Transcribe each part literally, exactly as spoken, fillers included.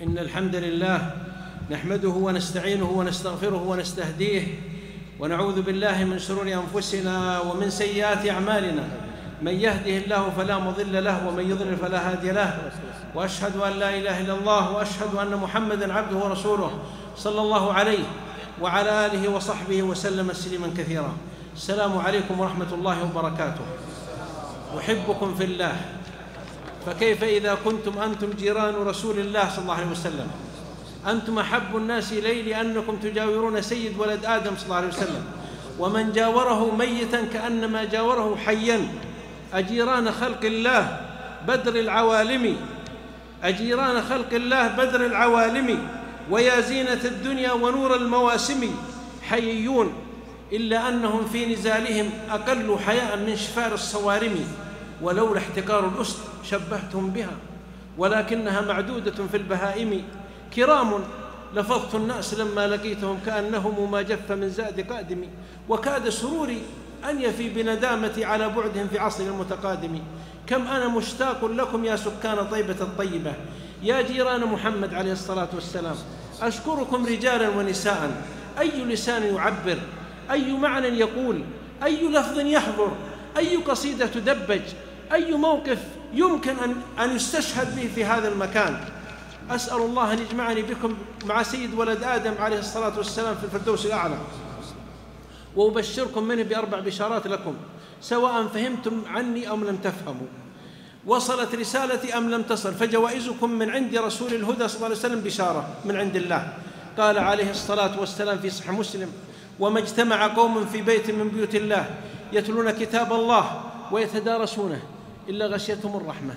إن الحمد لله نحمده ونستعينه ونستغفره ونستهديه ونعوذ بالله من شرور أنفسنا ومن سيئات أعمالنا. من يهده الله فلا مضل له ومن يضلل فلا هادي له، وأشهد أن لا إله إلا الله وأشهد أن محمدًا عبده ورسوله صلى الله عليه وعلى آله وصحبه وسلم تسليمًا كثيرا. السلام عليكم ورحمة الله وبركاته. أحبكم في الله، فكيف إذا كنتم أنتم جيران رسول الله صلى الله عليه وسلم؟ أنتم أحب الناس إلي لأنكم تجاورون سيد ولد آدم صلى الله عليه وسلم، ومن جاوره ميتاً كأنما جاوره حياً. أجيران خلق الله بدر العوالم، أجيران خلق الله بدر العوالم، ويا زينة الدنيا ونور المواسم. حييون إلا أنهم في نزالهم أقل حياء من شفار الصوارم. ولولا احتكار الأسد شبهتهم بها، ولكنها معدودة في البهائم. كرام لفظت الناس لما لقيتهم كأنهم ما جف من زاد قادم، وكاد سروري أن يفي بندامتي على بعدهم في عصر المتقادم. كم أنا مشتاق لكم يا سكان طيبة الطيبة، يا جيران محمد عليه الصلاة والسلام. أشكركم رجالا ونساء، أي لسان يعبر، أي معنى يقول، أي لفظ يحضر، أي قصيدة تدبج، أي موقف يمكن أن, أن يستشهد به في هذا المكان. أسأل الله أن يجمعني بكم مع سيد ولد آدم عليه الصلاة والسلام في الفردوس الأعلى، وأبشركم منه بأربع بشارات لكم، سواء فهمتم عني أم لم تفهموا، وصلت رسالتي أم لم تصل، فجوائزكم من عند رسول الهدى صلى الله عليه وسلم بشارة من عند الله. قال عليه الصلاة والسلام في صحيح مسلم: وما اجتمع قوم في بيت من بيوت الله يتلون كتاب الله ويتدارسونه إلا غشيتهم الرحمة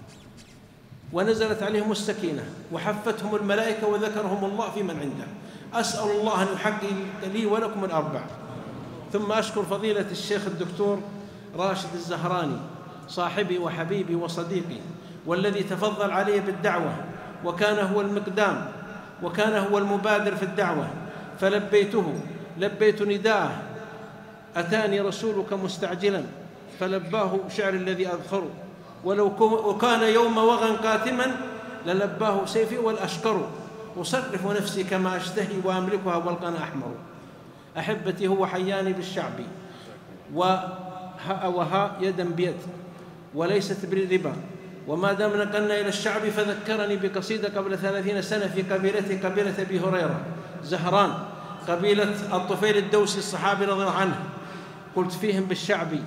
ونزلت عليهم السكينة وحفتهم الملائكة وذكرهم الله في من عنده. أسأل الله أن يحقق لي ولكم الأربع. ثم أشكر فضيلة الشيخ الدكتور راشد الزهراني صاحبي وحبيبي وصديقي، والذي تفضل علي بالدعوة، وكان هو المقدام وكان هو المبادر في الدعوة، فلبيته لبيت نداءه. أتاني رسولك مستعجلا فلباه شعر الذي أذخره، ولو كان يوم وغى قاتما للباه سيفي والأشكر. أصرف نفسي كما أشتهي وأملكها والقنا أحمر. أحبتي، هو حياني بالشعب وها وها يدا بيد وليست بالربا، وما دام نقلنا إلى الشعب فذكرني بقصيدة قبل ثلاثين سنة في قبيلته، قبيلة أبي هريرة زهران، قبيلة الطفيل الدوسي الصحابي رضي الله عنه. قلت فيهم بالشعبي: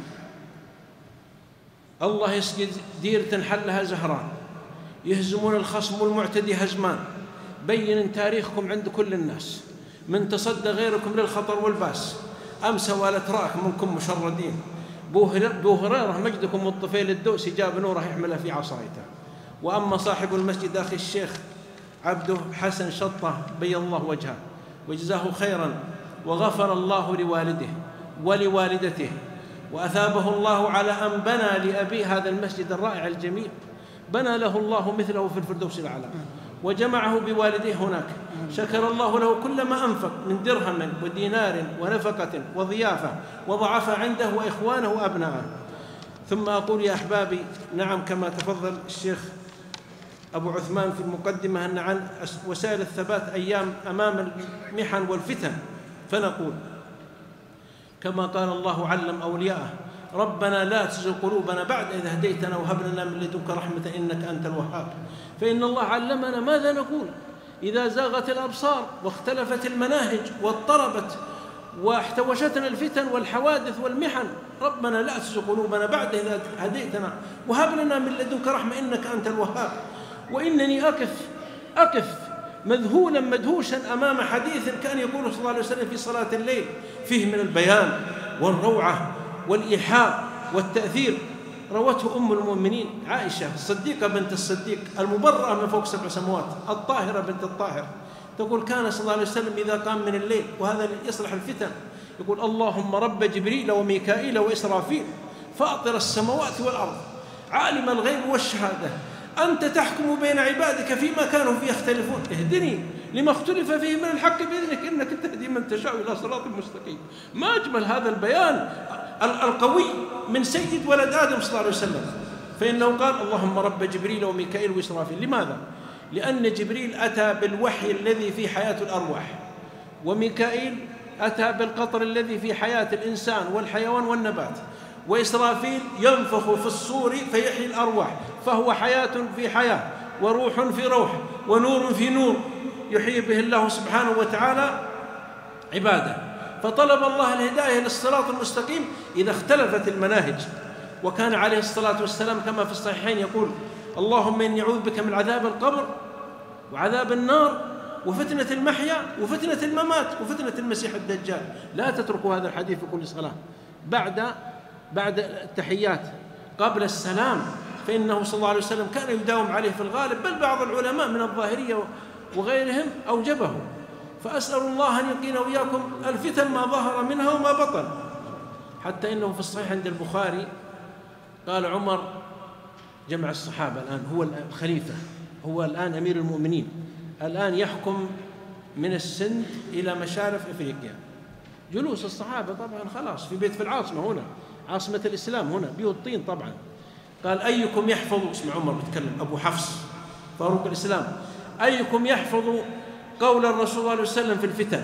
الله يسقي دير تنحلها زهران، يهزمون الخصم والمعتدي هزمان. بين تاريخكم عند كل الناس، من تصدى غيركم للخطر والباس. أمسى والأتراك منكم مشردين، بو هريرة مجدكم والطفيل الدوسي جاب نوره يحمله في عصايته. وأما صاحب المسجد أخي الشيخ عبده حسن شطة بيض الله وجهه وجزاه خيرا، وغفر الله لوالده ولوالدته، وأثابه الله على أن بنى لأبيه هذا المسجد الرائع الجميل. بنى له الله مثله في الفردوس الأعلى، وجمعه بوالديه هناك. شكر الله له كل ما أنفق من درهم ودينار ونفقة وضيافة وضعف عنده وإخوانه وأبنائه. ثم أقول يا أحبابي، نعم كما تفضل الشيخ أبو عثمان في المقدمة أن عن وسائل الثبات أيام أمام المحن والفتن، فنقول كما قال الله علم أولياءه: ربنا لا تزغ قلوبنا بعد إذ هديتنا وهب لنا من لدنك رحمة إنك أنت الوهاب. فإن الله علمنا ماذا نقول إذا زاغت الأبصار واختلفت المناهج واضطربت واحتوشتنا الفتن والحوادث والمحن. ربنا لا تزغ قلوبنا بعد إذ هديتنا وهب لنا من لدنك رحمة إنك أنت الوهاب. وإنني أقف أقف مذهولا مدهوشا أمام حديث كان يقول صلى الله عليه وسلم في صلاة الليل، فيه من البيان والروعة والإيحاء والتأثير. روته أم المؤمنين عائشة الصديقة بنت الصديق المبرأة من فوق سبع سماوات، الطاهرة بنت الطاهر، تقول: كان صلى الله عليه وسلم إذا قام من الليل، وهذا يصلح الفتن، يقول: اللهم رب جبريل وميكائيل وإسرافيل فاطر السماوات والأرض عالم الغيب والشهادة، أنت تحكم بين عبادك فيما كانوا فيه يختلفون، اهدني لما اختلف فيه من الحق بإذنك إنك تهدي من تشاء إلى صراط مستقيم. ما أجمل هذا البيان القوي من سيد ولد آدم صلى الله عليه وسلم. فإنه قال: اللهم رب جبريل وميكائيل وإسرافيل. لماذا؟ لأن جبريل أتى بالوحي الذي في حياة الأرواح، وميكائيل أتى بالقطر الذي في حياة الإنسان والحيوان والنبات، وإسرافيل ينفخ في الصور فيحيي الأرواح، فهو حياة في حياة وروح في روح ونور في نور يحيي به الله سبحانه وتعالى عباده. فطلب الله الهداية للصراط المستقيم إذا اختلفت المناهج. وكان عليه الصلاة والسلام كما في الصحيحين يقول: اللهم إني أعوذ بك من عذاب القبر وعذاب النار وفتنة المحيا وفتنة الممات وفتنة المسيح الدجال. لا تتركوا هذا الحديث في كل صلاة بعد بعد التحيات قبل السلام، فإنه صلى الله عليه وسلم كان يداوم عليه في الغالب، بل بعض العلماء من الظاهرية وغيرهم أوجبه. فأسأل الله أن يقينا وإياكم الفتن ما ظهر منها وما بطن. حتى إنه في الصحيح عند البخاري قال عمر جمع الصحابة الآن، هو الخليفة، هو الآن أمير المؤمنين، الآن يحكم من السند إلى مشارف إفريقيا. جلوس الصحابة طبعا خلاص في بيت في العاصمة هنا، عاصمة الإسلام هنا، بيوت طين طبعا. قال: أيكم يحفظ، اسمع عمر بيتكلم، أبو حفص فاروق الإسلام، أيكم يحفظ قول الرسول صلى الله عليه وسلم في الفتن؟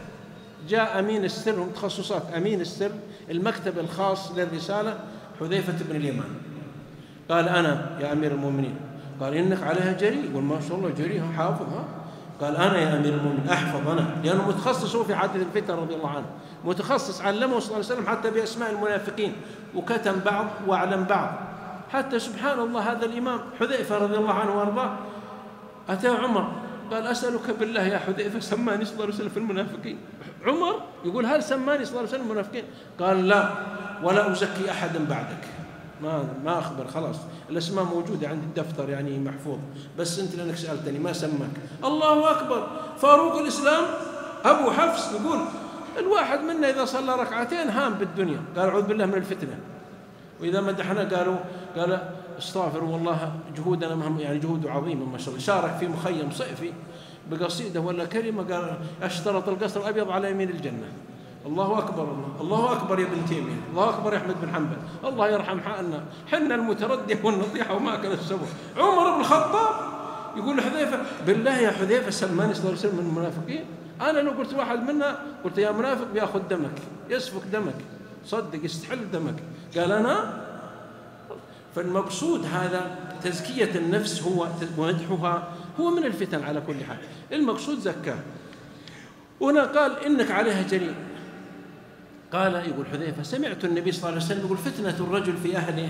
جاء أمين السر، هم تخصصات أمين السر، المكتب الخاص للرسالة، حذيفة بن اليمان. قال: أنا يا أمير المؤمنين. قال: إنك عليها جري. يقول: ما شاء الله جري حافظها. قال: أنا يا أمير المؤمنين أحفظ أنا، لأنه متخصص هو في حادث الفتن رضي الله عنه، متخصص، علمه صلى الله عليه وسلم حتى بأسماء المنافقين، وكتم بعض وأعلم بعض. حتى سبحان الله هذا الإمام حذيفة رضي الله عنه وأرضاه أتى عمر قال: أسألك بالله يا حذيفة سماني صلى الله عليه وسلم في المنافقين. عمر يقول: هل سماني صلى الله عليه وسلم المنافقين؟ قال: لا، ولا أزكي أحدا بعدك، ما ما أخبر، خلاص الأسماء موجودة عندي الدفتر يعني محفوظ، بس أنت لأنك سألتني ما سماك. الله أكبر. فاروق الإسلام أبو حفص يقول: الواحد منا إذا صلى ركعتين هام بالدنيا. قال: أعوذ بالله من الفتنة. وإذا مدحنا قالوا قال استغفر والله جهودنا مهم، يعني جهود عظيمة ما شاء الله. شارك في مخيم صيفي بقصيدة ولا كلمة، قال: اشترط القصر الأبيض على يمين الجنة. الله أكبر، الله الله أكبر يا ابن تيمية، الله أكبر يا أحمد بن حنبل، الله يرحم حالنا حنا المتردي والنطيحة وما أكل السبع. عمر بن الخطاب يقول لحذيفة: بالله يا حذيفة سلماني صلى الله عليه وسلم من المنافقين؟ أنا لو قلت واحد منا قلت يا منافق بيأخذ دمك، يسفك دمك، صدق يستحل دمك. قال: أنا. فالمقصود هذا تزكية النفس هو ومدحها هو من الفتن على كل حال، المقصود زكاه. هنا قال: إنك عليها جريء. قال يقول حذيفة: سمعت النبي صلى الله عليه وسلم يقول: فتنة الرجل في أهله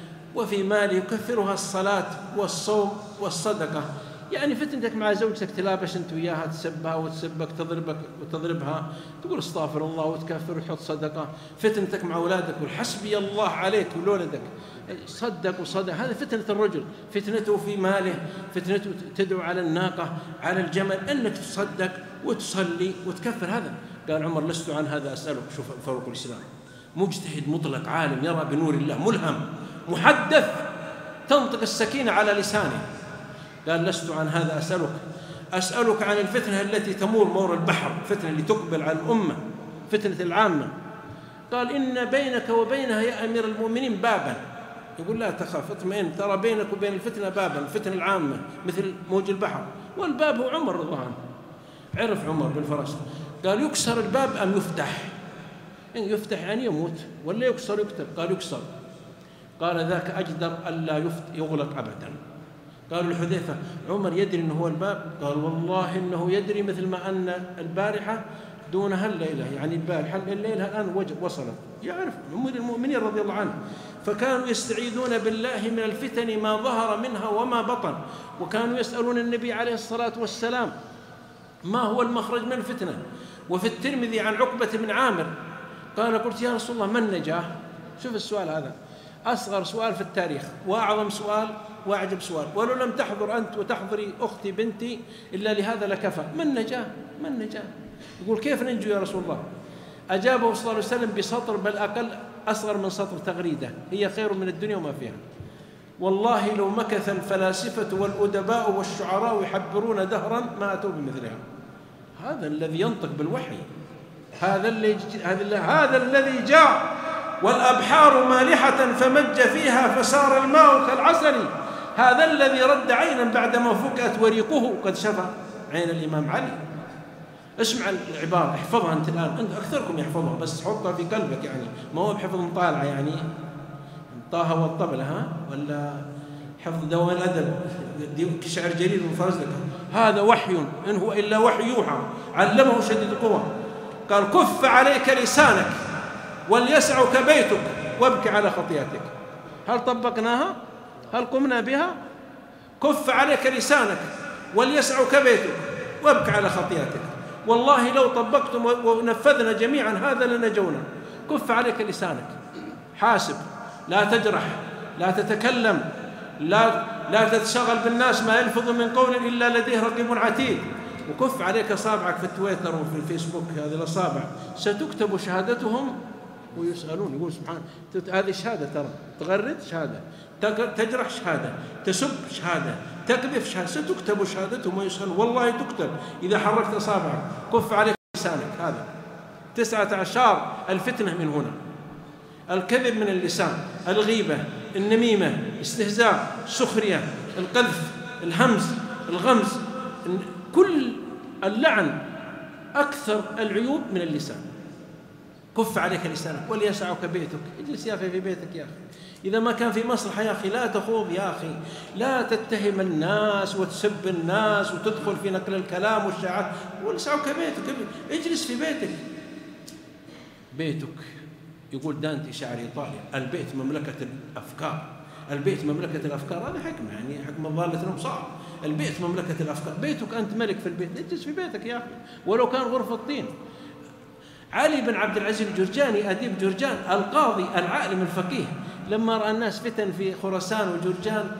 وفي ماله يكفرها الصلاة والصوم والصدقة. يعني فتنتك مع زوجتك تلابش أنت وياها، تسبها وتسبك، تضربك وتضربها، تقول استغفر الله وتكفر وتحط صدقة. فتنتك مع أولادك والحسبي الله عليك ولولدك، صدق وصدق. هذا فتنة الرجل. فتنته في ماله، فتنته تدعو على الناقة على الجمل، أنك تصدق وتصلي وتكفر. هذا قال عمر: لست عن هذا أسألك. شوف فاروق الإسلام مجتهد مطلق، عالم يرى بنور الله، ملهم، محدث، تنطق السكينة على لسانه. قال: لست عن هذا أسألك، أسألك عن الفتنة التي تمور مور البحر، فتنة اللي تقبل على الأمة، فتنة العامة. قال: إن بينك وبينها يا أمير المؤمنين بابا. يقول: لا تخاف، اطمئن، ترى بينك وبين الفتنة بابا، الفتنة العامة مثل موج البحر، والباب هو عمر رضي الله عنه. عرف عمر بالفرس. قال: يكسر الباب أم يفتح؟ إن يفتح يعني يموت، ولا يكسر يكتب؟ قال: يكسر. قال: ذاك أجدر ألا يغلق أبدا. قالوا لحذيفة: عمر يدري أنه هو الباب؟ قال: والله إنه يدري، مثل ما أن البارحة دونها الليلة، يعني البارحة الليلة الآن وصلت، يعرف أمير المؤمنين رضي الله عنه. فكانوا يستعيذون بالله من الفتن ما ظهر منها وما بطن، وكانوا يسألون النبي عليه الصلاة والسلام ما هو المخرج من الفتنة. وفي الترمذي عن عقبة بن عامر قال: قلت يا رسول الله ما النجاة؟ شوف السؤال هذا، أصغر سؤال في التاريخ وأعظم سؤال وأعجب سؤال، ولو لم تحضر أنت وتحضري أختي بنتي إلا لهذا لكفى. ما النجاة؟ ما النجاة؟ يقول: كيف ننجو يا رسول الله؟ أجابه صلى الله عليه وسلم بسطر، بل أقل، أصغر من سطر، تغريدة: هي خير من الدنيا وما فيها. والله لو مكث الفلاسفة والأدباء والشعراء يحبرون دهرا ما أتوا بمثلها. هذا الذي ينطق بالوحي، هذا الذي هذا الذي جاء والأبحار مالحة فمج فيها فسار الماء كالعسل، هذا الذي رد عينا بعدما فكأت وريقه قد شفى عين الإمام علي. اسمع العبارة، احفظها أنت الآن، أنت أكثركم يحفظها، بس حطها في قلبك، يعني ما هو بحفظ مطالعة يعني طه والطبلة ها، ولا حفظ دوام الأدب شعر جرير من فرزدك. هذا وحي إن هو إلا وحي يوحى علمه شديد القوى. قال كف عليك لسانك وليسعك بيتك وابكي على خطيئتك. هل طبقناها؟ هل قمنا بها؟ كف عليك لسانك وليسعك بيتك وابكي على خطيئتك. والله لو طبقتم ونفذنا جميعا هذا لنجونا. كف عليك لسانك، حاسب، لا تجرح، لا تتكلم، لا لا تتشغل بالناس، ما يلفظ من قول إلا لديه رقيب عتيد. وكف عليك أصابعك في التويتر وفي الفيسبوك، هذه الأصابع ستكتب شهادتهم ويسألون. يقول سبحان هذه شهادة، ترى تغرد شهادة، تجرح شهادة، تسب شهادة، تكذب شهادة، ستكتب شهادتهم ويسألون. والله تكتب إذا حركت أصابعك. كف عليك لسانك. هذا تسعة عشر الفتنة من هنا: الكذب من اللسان، الغيبة، النميمة، استهزاء، السخرية، القذف، الهمز، الغمز، كل اللعن، أكثر العيوب من اللسان. كف عليك لسانك وليسعك بيتك. اجلس يا أخي في بيتك يا أخي، إذا ما كان في مصلحة يا أخي لا تخوض يا أخي، لا تتهم الناس وتسب الناس وتدخل في نقل الكلام والشائعات. وليسعك بيتك، اجلس في بيتك. بيتك يقول دانتي شاعر إيطاليا: البيت مملكة الأفكار. البيت مملكة الأفكار، هذا حكمة، يعني حكمة ضالة الأبصار. البيت مملكة الأفكار، بيتك أنت ملك في البيت، اجلس في بيتك يا أخي ولو كان غرفة طين. علي بن عبد العزيز الجرجاني أديب جرجان، القاضي العالم الفقيه، لما رأى الناس فتن في خراسان وجرجان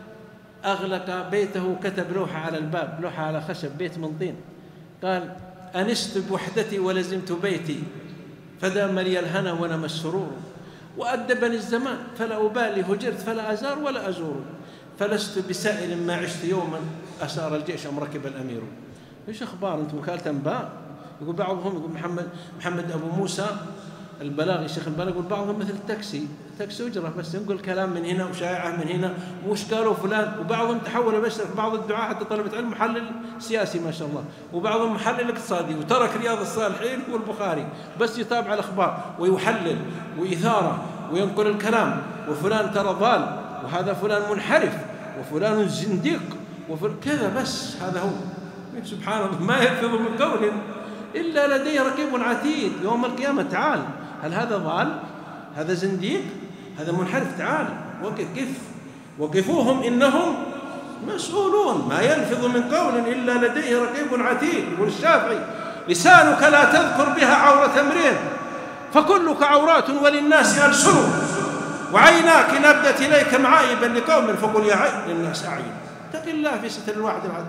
أغلق بيته وكتب لوحة على الباب، لوحة على خشب، بيت من طين. قال: أنست بوحدتي ولزمت بيتي فدام لي الهنا ونمى السرور، وأدبني الزمان فلا أبالي، هجرت فلا أزار ولا أزور، فلست بسائل ما عشت يوما أسار الجيش أم ركب الأمير. إيش أخبار أنت؟ وكالة أنباء. يقول بعضهم، يقول محمد محمد أبو موسى البلاغي شيخ البلاغي، يقول بعضهم مثل التاكسي، تاكسي أجرة بس ينقل كلام من هنا وشائعة من هنا وش قالوا فلان. وبعضهم تحول بس بعض الدعاة حتى طلبة علم محلل سياسي ما شاء الله، وبعضهم محلل اقتصادي، وترك رياض الصالحين والبخاري بس يتابع الأخبار ويحلل وإثارة وينقل الكلام، وفلان ترى ضال، وهذا فلان منحرف، وفلان زنديق، وفلان كذا. بس هذا هو. سبحان الله، ما يلفظ من قول إلا لديه رقيب عتيد. يوم القيامة تعال، هل هذا ضال؟ هذا زنديق؟ هذا منحرف؟ تعال وقف، كيف وقفوهم إنهم مسؤولون. ما يلفظ من قول إلا لديه رقيب عتيد. يقول الشافعي: لسانك لا تذكر بها عورة امرئ فكلك عورات وللناس ألسن، وعيناك إن أبدت إليك معايبا لقوم فقل يا عين للناس أعين. اتق الله في ستر الواحد العدل.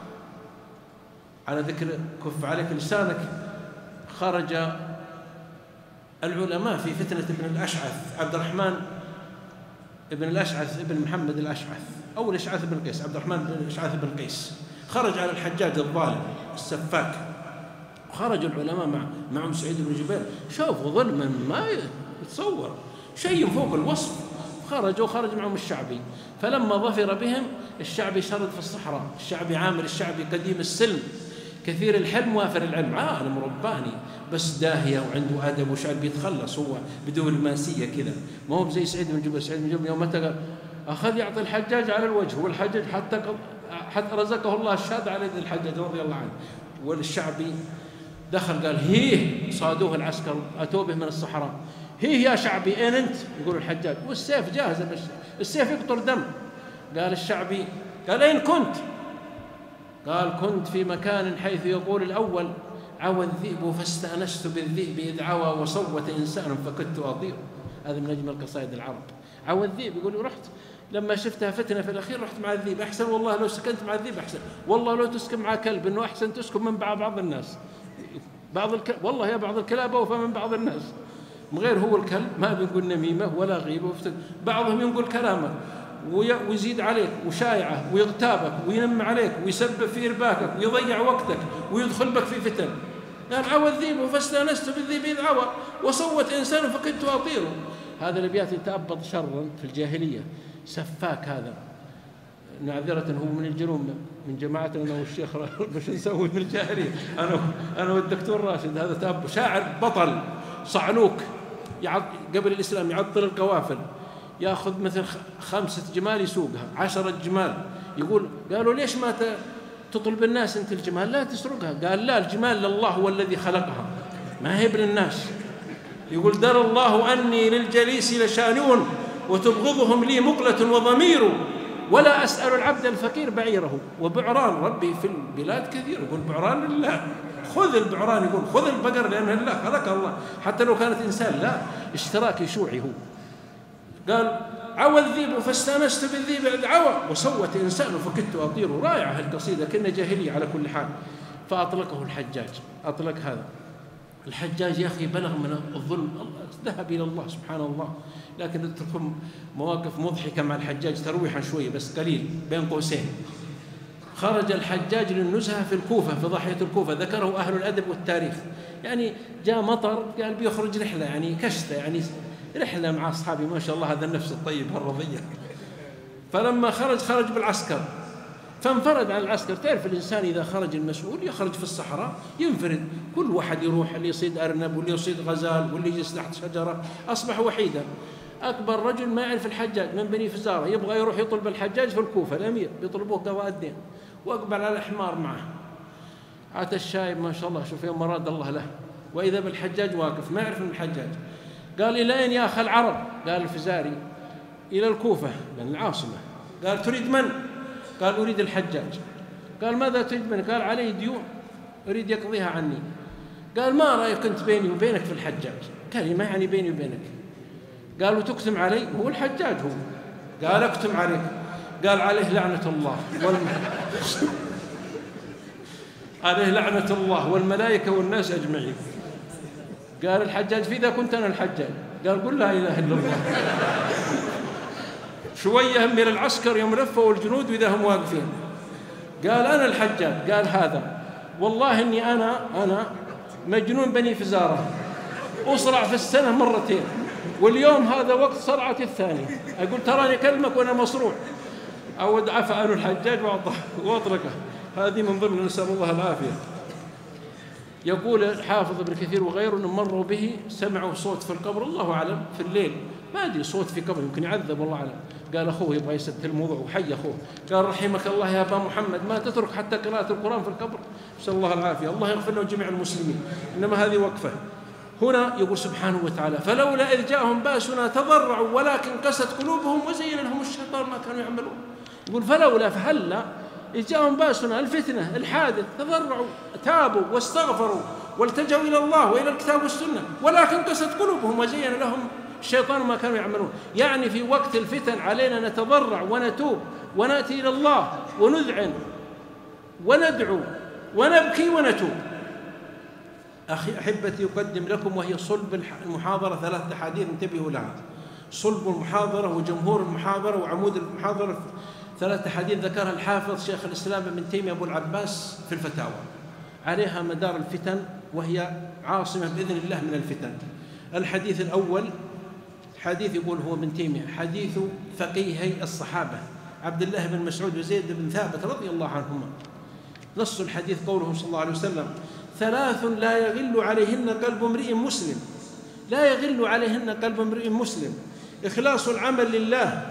على ذكر كف عليك لسانك، خرج العلماء في فتنة ابن الأشعث، عبد الرحمن ابن الأشعث ابن محمد الأشعث، أو الأشعث بن قيس، عبد الرحمن بن الأشعث بن قيس، خرج على الحجاج الظالم السفاك. خرج العلماء مع معهم سعيد بن جبير، شافوا ظلما ما يتصور، شيء فوق الوصف. خرجوا، خرج معهم الشعبي، فلما ظفر بهم الشعبي شرد في الصحراء. الشعبي عامر، الشعبي قديم السلم، كثير الحلم وافر العلم، عالم رباني بس داهية وعنده أدب وشعب، بيتخلص هو بدون الماسية كذا، ما هو زي سعيد بن جبير. سعيد بن جبير يوم متى أخذ يعطي الحجاج على الوجه، والحجاج حتى حتى رزقه الله الشهادة على يد الحجاج رضي الله عنه. والشعبي دخل قال: هيه، صادوه العسكر أتوا به من الصحراء، هيه يا شعبي أين أنت؟ يقول الحجاج والسيف جاهز، بس السيف يقطر دم. قال الشعبي، قال: أين كنت؟ قال: كنت في مكان حيث يقول الأول: عوى الذئب فاستأنست بالذئب إذ عوى وصوت إنسان فكدت أطير. هذا من أجمل قصائد العرب. عوى الذئب، يقول رحت لما شفتها فتنة في الأخير رحت مع الذئب، أحسن والله لو سكنت مع الذئب أحسن، والله لو تسكن مع كلب إنه أحسن تسكن من بعض الناس. بعض الكلب والله يا بعض الكلاب أوفى من بعض الناس، من غير هو الكلب ما بيقول نميمة ولا غيبة، بعضهم ينقل كلامك ويزيد عليك وشايعه ويغتابك وينم عليك ويسبب في إرباكك ويضيع وقتك ويدخل بك في فتن. قال: عوى الذئب فاستأنست بالذئب إذ عوى وصوت إنسان فكدت أطير. هذا الأبيات يتأبط شرا في الجاهلية، سفاك هذا. معذرة هو من الجنوب من جماعتنا أنا والشيخ مش نسوي من الجاهلية، أنا أنا والدكتور راشد هذا تاب شاعر بطل صعلوك قبل الإسلام يعطل القوافل، يأخذ مثل خمسة جمال يسوقها عشرة جمال، يقول قالوا ليش ما تطلب الناس أنت الجمال لا تسرقها؟ قال لا الجمال لله هو الذي خلقها ما هي للناس. يقول درى الله أني للجليس لشانون وتبغضهم لي مقلة وضمير ولا أسأل العبد الفقير بعيره وبعران ربي في البلاد كثير. يقول بعران لله، خذ البعران، يقول خذ البقر لأنه لله خلق الله، حتى لو كانت إنسان لا اشتراك شيوعي هو. قال عوى الذيب فاستانست بالذيب عوى وصوت إنسان فكدت أطير. رائعة القصيدة كنا جاهلية على كل حال. فأطلقه الحجاج، أطلق هذا الحجاج يا أخي بلغ من الظلم ذهب إلى الله سبحان الله. لكن أتركم مواقف مضحكة مع الحجاج ترويحا شوية بس قليل بين قوسين. خرج الحجاج للنزهة في الكوفة في ضاحية الكوفة، ذكره أهل الأدب والتاريخ. يعني جاء مطر قال بيخرج رحلة يعني كشتة يعني رحلة مع أصحابي ما شاء الله هذا النفس الطيب هالرضية. فلما خرج خرج بالعسكر فانفرد عن العسكر. تعرف الإنسان إذا خرج المسؤول يخرج في الصحراء ينفرد، كل واحد يروح اللي يصيد أرنب واللي يصيد غزال واللي يجلس تحت شجرة، أصبح وحيدا. أكبر رجل ما يعرف الحجاج من بني فزارة يبغى يروح يطلب الحجاج في الكوفة، الأمير بيطلبوه قضاء الدين، وأقبل على الحمار معه. عاد الشايب ما شاء الله شوف يوم مراد الله له، وإذا بالحجاج واقف ما يعرف من الحجاج. قال إلى أين يا أخ العرب؟ قال الفزاري. إلى الكوفة لأن العاصمة. قال تريد من؟ قال أريد الحجاج. قال ماذا تريد منه؟ قال علي ديون أريد يقضيها عني. قال ما رأيك أنت بيني وبينك في الحجاج؟ كلمة يعني بيني وبينك. قال وتكتم علي؟ هو الحجاج هو. قال اكتم عليك. قال عليه لعنة الله والم... عليه لعنة الله والملائكة والناس أجمعين. قال الحجاج فإذا كنت أنا الحجاج. قال قل لا إله إلا الله. شوية من العسكر يوم لفوا الجنود وإذا هم واقفين. قال أنا الحجاج. قال هذا والله إني أنا أنا مجنون بني فزارة أصرع في السنة مرتين واليوم هذا وقت صرعة الثاني. أقول تراني كلمك وأنا مصروع. أود عفى عنه الحجاج وأطلقه. هذه من ضمن نسأل الله العافية. يقول الحافظ ابن كثير وغيره أنهم مروا به سمعوا صوت في القبر الله أعلم في الليل ما أدري صوت في قبر يمكن يعذب والله أعلم. قال أخوه يبغى يسد الموضوع وحي أخوه. قال رحمك الله يا أبا محمد ما تترك حتى قراءة القرآن في القبر. نسأل الله العافية. الله يغفر له جميع المسلمين. إنما هذه وقفة. هنا يقول سبحانه وتعالى فلولا إذ جاءهم بأسنا تضرعوا ولكن قست قلوبهم وزين لهم الشيطان ما كانوا يعملون. يقول فلولا فهلا إذ جاءهم بأسنا الفتنة الحادث تضرعوا تابوا واستغفروا والتجوا إلى الله وإلى الكتاب والسنة ولكن قست قلوبهم وزين لهم الشيطان ما كانوا يعملون. يعني في وقت الفتن علينا نتضرع ونتوب ونأتي إلى الله ونذعن وندعو ونبكي ونتوب. أخي أحبتي يقدم لكم وهي صلب المحاضرة ثلاث أحاديث انتبهوا لها. صلب المحاضرة وجمهور المحاضرة وعمود المحاضرة ثلاث أحاديث ذكرها الحافظ شيخ الإسلام ابن تيمية أبو العباس في الفتاوى عليها مدار الفتن وهي عاصمة بإذن الله من الفتن. الحديث الأول حديث يقول هو ابن تيمية حديث فقيهي الصحابة عبد الله بن مسعود وزيد بن ثابت رضي الله عنهما. نص الحديث قوله صلى الله عليه وسلم ثلاث لا يغل عليهن قلب امرئ مسلم لا يغل عليهن قلب امرئ مسلم إخلاص العمل لله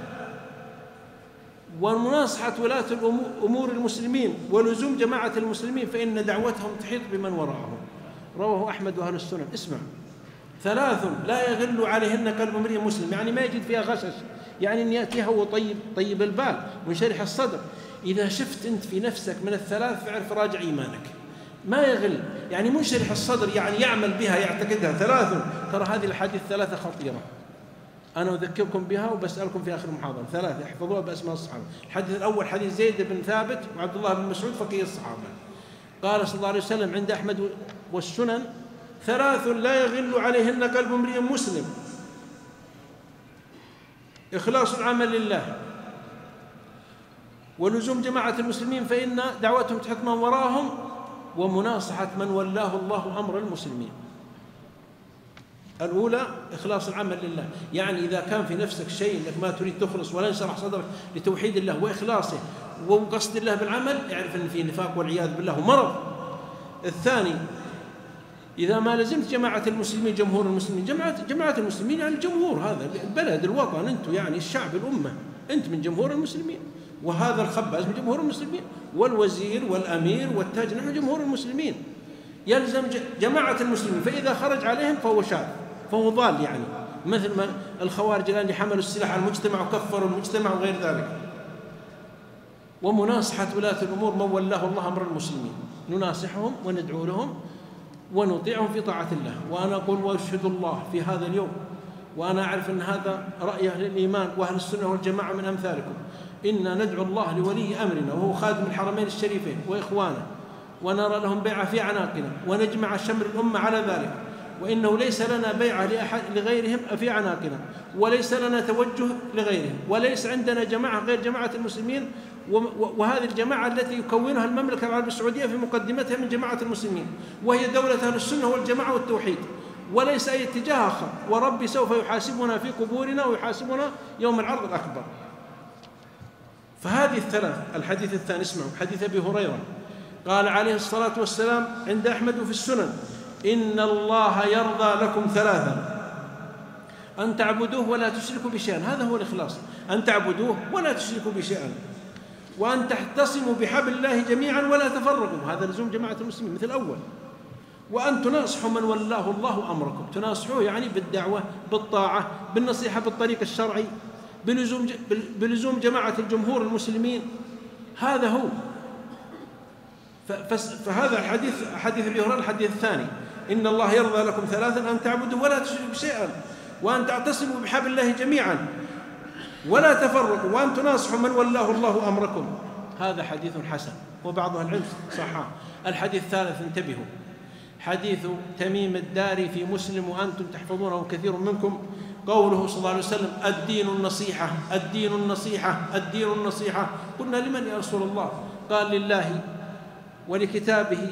ومناصحة ولاة أمور المسلمين ولزوم جماعة المسلمين فإن دعوتهم تحيط بمن وراءهم. رواه أحمد وأهل السنن. اسمع ثلاث لا يغل عليهن قلب امرئ مسلم يعني ما يجد فيها غشش يعني أن يأتيها وطيب طيب البال منشرح الصدر. إذا شفت أنت في نفسك من الثلاث فاعرف راجع إيمانك. ما يغل يعني منشرح الصدر يعني يعمل بها يعتقدها. ثلاث ترى هذه الحديث ثلاثة خطيرة أنا أذكركم بها وبسألكم في آخر المحاضرة. ثلاثة احفظوها بأسماء الصحابة. الحديث الأول حديث زيد بن ثابت وعبد الله بن مسعود فقيه الصحابة. قال صلى الله عليه وسلم عند أحمد والسنن ثلاث لا يغل عليهن قلب امرئ مسلم إخلاص العمل لله ولزوم جماعة المسلمين فإن دعوتهم تحت من وراهم ومناصحة من ولاه الله أمر المسلمين. الأولى إخلاص العمل لله، يعني إذا كان في نفسك شيء أنك ما تريد تخلص ولا ينشرح صدرك لتوحيد الله وإخلاصه وقصد الله بالعمل، اعرف أن فيه نفاق والعياذ بالله ومرض. الثاني، إذا ما لزمت جماعة المسلمين جمهور المسلمين، جماعة, جماعة المسلمين يعني الجمهور، هذا البلد الوطن، أنتم يعني الشعب الأمة، أنت من جمهور المسلمين، وهذا الخباز من جمهور المسلمين، والوزير والأمير والتاج نحن جمهور المسلمين، يلزم جماعة المسلمين، فإذا خرج عليهم فهو شاذ فهو ضال، يعني مثل ما الخوارج الآن اللي حملوا السلاح على المجتمع وكفروا المجتمع وغير ذلك. ومناصحة ولاة الأمور من ولاه الله أمر المسلمين، نناصحهم وندعو لهم ونطيعهم في طاعة الله. وأنا أقول وأشهد الله في هذا اليوم، وأنا أعرف أن هذا رأي أهل الإيمان وأهل السنة والجماعة من أمثالكم، إنا ندعو الله لولي أمرنا وهو خادم الحرمين الشريفين وإخوانه، ونرى لهم بيعة في عناقنا ونجمع شمل الأمة على ذلك، وإنه ليس لنا بيعة لأحد لغيرهم في عناقنا، وليس لنا توجه لغيرهم، وليس عندنا جماعة غير جماعة المسلمين، وهذه الجماعة التي يكونها المملكة العربية السعودية في مقدمتها من جماعة المسلمين، وهي دولة أهل السنة والجماعة والتوحيد، وليس أي اتجاه آخر. وربي سوف يحاسبنا في قبورنا ويحاسبنا يوم العرض الأكبر. فهذه الثلاث. الحديث الثاني، اسمعوا حديث أبي هريرة، قال عليه الصلاة والسلام عند أحمد في السنن: إن الله يرضى لكم ثلاثا: أن تعبدوه ولا تشركوا بشيئا، هذا هو الإخلاص، أن تعبدوه ولا تشركوا بشيئا، وأن تحتصموا بحبل الله جميعا ولا تفرقوا، هذا لزوم جماعة المسلمين مثل الأول، وأن تناصحوا من ولاه الله أمركم، تناصحوه يعني بالدعوة بالطاعة بالنصيحة بالطريق الشرعي بلزوم بلزوم جماعة الجمهور المسلمين، هذا هو. فهذا الحديث حديث أبي هريرة الحديث الثاني: إن الله يرضى لكم ثلاثا: أن تعبدوا ولا تشركوا شيئا، وأن تعتصموا بحبل الله جميعا ولا تفرقوا، وأن تناصحوا من ولاه الله أمركم. هذا حديث حسن، وبعض أهل العلم صححه. الحديث الثالث، انتبهوا، حديث تميم الداري في مسلم وأنتم تحفظونه كثير منكم، قوله صلى الله عليه وسلم: الدين النصيحة، الدين النصيحة، الدين النصيحة. قلنا: لمن يا رسول الله؟ قال: لله ولكتابه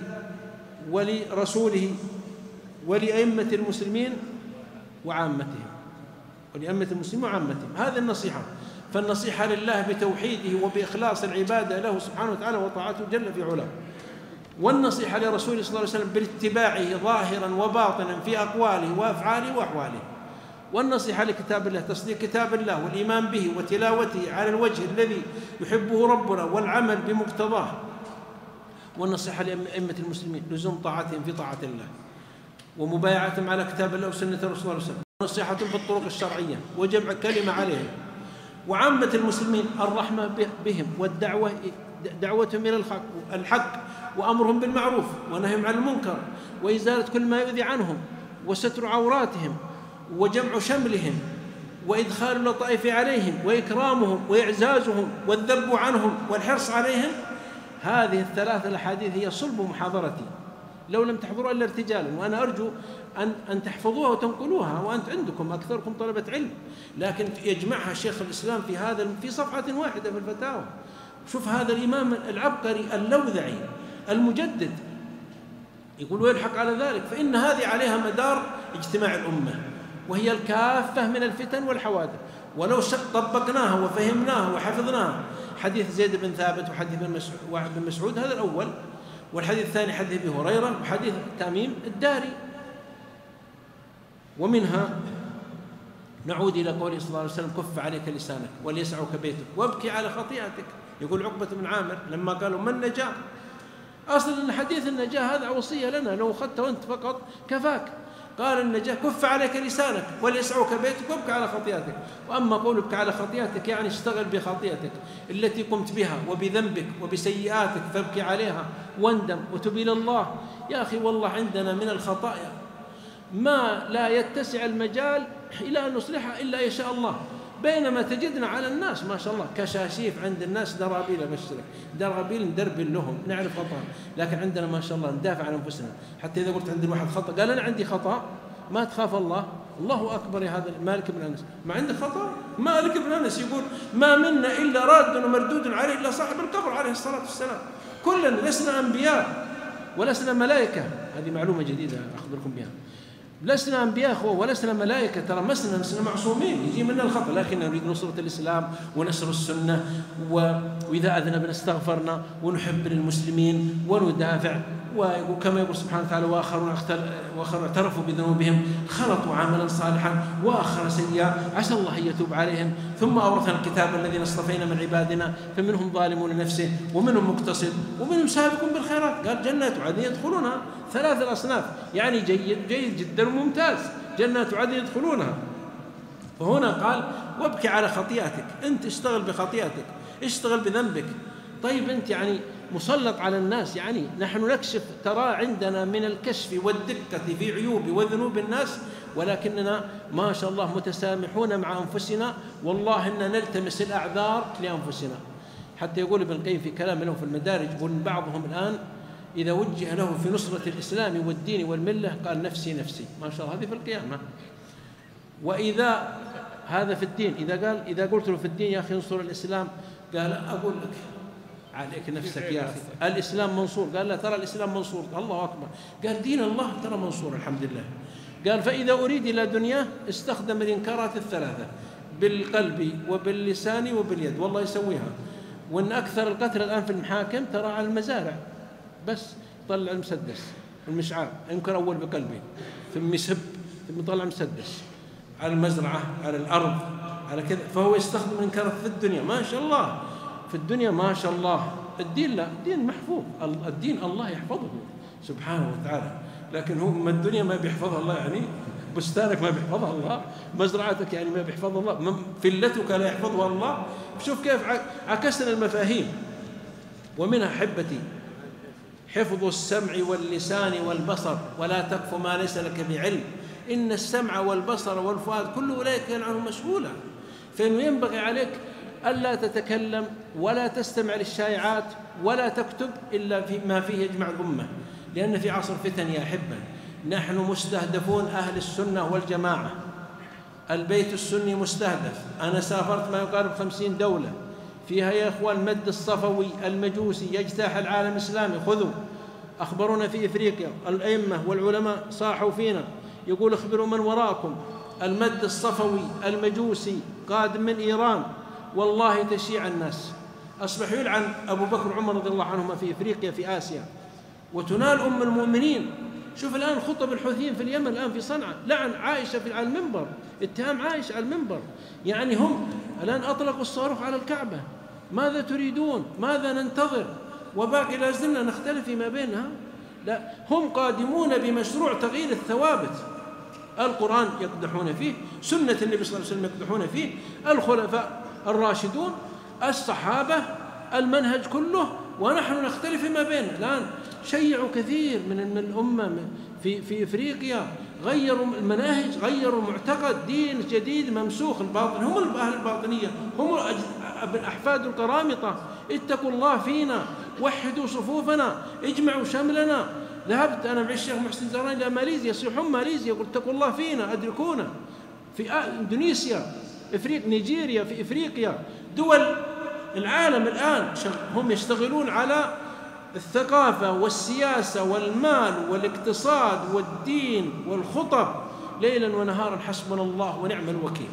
ولرسوله ولأئمة المسلمين وعامتهم، ولأئمة المسلمين وعامتهم، هذه النصيحة. فالنصيحة لله بتوحيده وبإخلاص العبادة له سبحانه وتعالى وطاعته جل في علاه، والنصيحة لرسوله صلى الله عليه وسلم باتباعه ظاهرا وباطنا في أقواله وأفعاله وأحواله، والنصيحة لكتاب الله تصديق كتاب الله والإيمان به وتلاوته على الوجه الذي يحبه ربنا والعمل بمقتضاه، والنصيحة لأئمة المسلمين لزوم طاعتهم في طاعة الله ومبايعتهم على كتاب الله وسنة رسول الله صلى الله عليه وسلم، ونصيحة بالطرق الشرعية وجمع كلمة عليهم، وعامة المسلمين الرحمة بهم والدعوة دعوتهم إلى الحق, الحق وأمرهم بالمعروف ونهيهم عن المنكر وإزالة كل ما يؤذي عنهم وستر عوراتهم وجمع شملهم وإدخال اللطائف عليهم وإكرامهم وإعزازهم والذب عنهم والحرص عليهم. هذه الثلاث الأحاديث هي صلب محاضرتي، لو لم تحضروا إلا ارتجالا، وأنا أرجو أن أن تحفظوها وتنقلوها، وأنت عندكم أكثركم طلبة علم، لكن يجمعها شيخ الإسلام في هذا في صفحة واحدة في الفتاوى. شوف هذا الإمام العبقري اللوذعي المجدد يقول ويلحق على ذلك: فإن هذه عليها مدار اجتماع الأمة، وهي الكافة من الفتن والحوادث، ولو طبقناها وفهمناها وحفظناها. حديث زيد بن ثابت وحديث بن مسعود هذا الأول، والحديث الثاني حديث أبي هريرة وحديث تميم الداري. ومنها نعود إلى قوله صلى الله عليه وسلم: كف عليك لسانك وليسعك بيتك وابكي على خطيئتك. يقول عقبة بن عامر لما قالوا: ما النجاة؟ أصل أن حديث النجاة هذا وصية لنا، لو أخذته أنت فقط كفاك. قال النجاة: كف عليك لسانك وليسعك بيتك وابكي على خطيئتك. وأما قول ابكي على خطيئتك يعني اشتغل بخطيئتك التي قمت بها وبذنبك وبسيئاتك، فابكي عليها واندم وتب إلى الله. يا أخي والله عندنا من الخطايا ما لا يتسع المجال إلى أن نصلحها إلا يشاء الله، بينما تجدنا على الناس ما شاء الله كشاشيف، عند الناس درابيل، أبشرك درابيل ندربل لهم نعرف خطأ، لكن عندنا ما شاء الله ندافع عن أنفسنا. حتى إذا قلت عند الواحد خطأ قال أنا عندي خطأ، ما تخاف الله؟ الله أكبر يا هذا مالك بن أنس، ما عندك خطأ؟ مالك بن أنس يقول: ما منا إلا راد ومردود عليه إلا صاحب القبر عليه الصلاة والسلام، كلنا لسنا أنبياء ولسنا ملائكة. هذه معلومة جديدة أخبركم بها. لسنا أنبياء أخوة ولسنا ملائكة، ترى مسنا لسنا معصومين، يجي منا الخطأ، لكن نريد نصرة الإسلام ونشر السنة، وإذا أذنبنا استغفرنا ونحب للمسلمين وندافع. وكما يقول سبحانه وتعالى: وآخرون وآخرون اعترفوا بذنوبهم خلطوا عملا صالحا وآخر سيئا عسى الله أن يتوب عليهم ثم أورثنا الكتاب الذين اصطفينا من عبادنا فمنهم ظالم لنفسه ومنهم مقتصد ومنهم سابق بالخيرات. قال: جنات عدن يدخلونها، ثلاث الأصناف، يعني جيد جيد جدا وممتاز، جنات عدن يدخلونها. فهنا قال: وابكي على خطيئتك، أنت اشتغل بخطيئتك، اشتغل بذنبك. طيب أنت يعني مسلط على الناس، يعني نحن نكشف، ترى عندنا من الكشف والدقة في عيوب وذنوب الناس، ولكننا ما شاء الله متسامحون مع أنفسنا، والله إننا نلتمس الأعذار لأنفسنا. حتى يقول ابن القيم في كلام له في المدارج: وإن بعضهم الآن إذا وجه له في نصرة الإسلام والدين والملة قال: نفسي نفسي. ما شاء الله، هذه في القيامة. وإذا هذا في الدين، إذا قال إذا قلت له في الدين: يا أخي انصر الإسلام، قال: أقول لك عليك نفسك يا أخي، الإسلام منصور. قال: لا، ترى الإسلام منصور. الله أكبر. قال: دين الله ترى منصور الحمد لله. قال: فإذا أريد إلى دنياه استخدم الإنكارات الثلاثة بالقلب وباللسان وباليد، والله يسويها. وإن أكثر القتل الآن في المحاكم ترى على المزارع، بس طلع المسدس المشعار، ينكر أول بقلبه ثم يسب ثم يطلع مسدس على المزرعة على الأرض على كذا، فهو يستخدم الإنكارات في الدنيا. ما شاء الله في الدنيا ما شاء الله. الدين لا، الدين محفوظ، الدين الله يحفظه سبحانه وتعالى، لكن هو ما الدنيا ما بيحفظها الله، يعني بستانك ما بيحفظها الله، مزرعتك يعني ما بيحفظها الله، فلتك لا يحفظها الله. شوف كيف عكسنا المفاهيم. ومنها حبتي حفظ السمع واللسان والبصر ولا تقف ما ليس لك بعلم إن السمع والبصر والفؤاد كل أولئك كان عنه مسؤولا. فإنه ينبغي عليك ألا تتكلم ولا تستمع للشائعات ولا تكتب إلا في ما فيه يجمع الأمة، لأن في عصر فتن يا أحبة. نحن مستهدفون أهل السنة والجماعة، البيت السني مستهدف. أنا سافرت ما يقارب خمسين دولة فيها يا إخوان المد الصفوي المجوسي يجتاح العالم الإسلامي. خذوا أخبرونا في إفريقيا الأئمة والعلماء صاحوا فينا، يقول: اخبروا من وراءكم، المد الصفوي المجوسي قادم من إيران، والله تشيع الناس. أصبح يلعن أبو بكر وعمر رضي الله عنهما في إفريقيا في آسيا، وتنال أم المؤمنين. شوف الآن خطب الحوثيين في اليمن الآن في صنعاء، لعن عائشة في على المنبر، اتهام عائشة على المنبر. يعني هم الآن أطلقوا الصاروخ على الكعبة. ماذا تريدون؟ ماذا ننتظر؟ وباقي لا زلنا نختلف فيما بينها. لا، هم قادمون بمشروع تغيير الثوابت. القرآن يقدحون فيه، سنة النبي صلى الله عليه وسلم يقدحون فيه، الخلفاء الراشدون، الصحابة، المنهج كله، ونحن نختلف فيما بيننا. الآن شيعوا كثير من الأمة في في إفريقيا، غيروا المناهج، غيروا المعتقد، دين جديد ممسوخ. الباطن هم أهل الباطنية، هم أحفاد القرامطة. اتقوا الله فينا، وحدوا صفوفنا، اجمعوا شملنا. ذهبت أنا مع الشيخ محسن زهران إلى ماليزيا، يصيحون ماليزيا يقول: اتقوا الله فينا، أدركونا. في إندونيسيا، إفريقيا، نيجيريا، في إفريقيا، دول العالم الآن هم يشتغلون على الثقافة والسياسة والمال والاقتصاد والدين والخطب ليلا ونهارا، حسبنا الله ونعم الوكيل.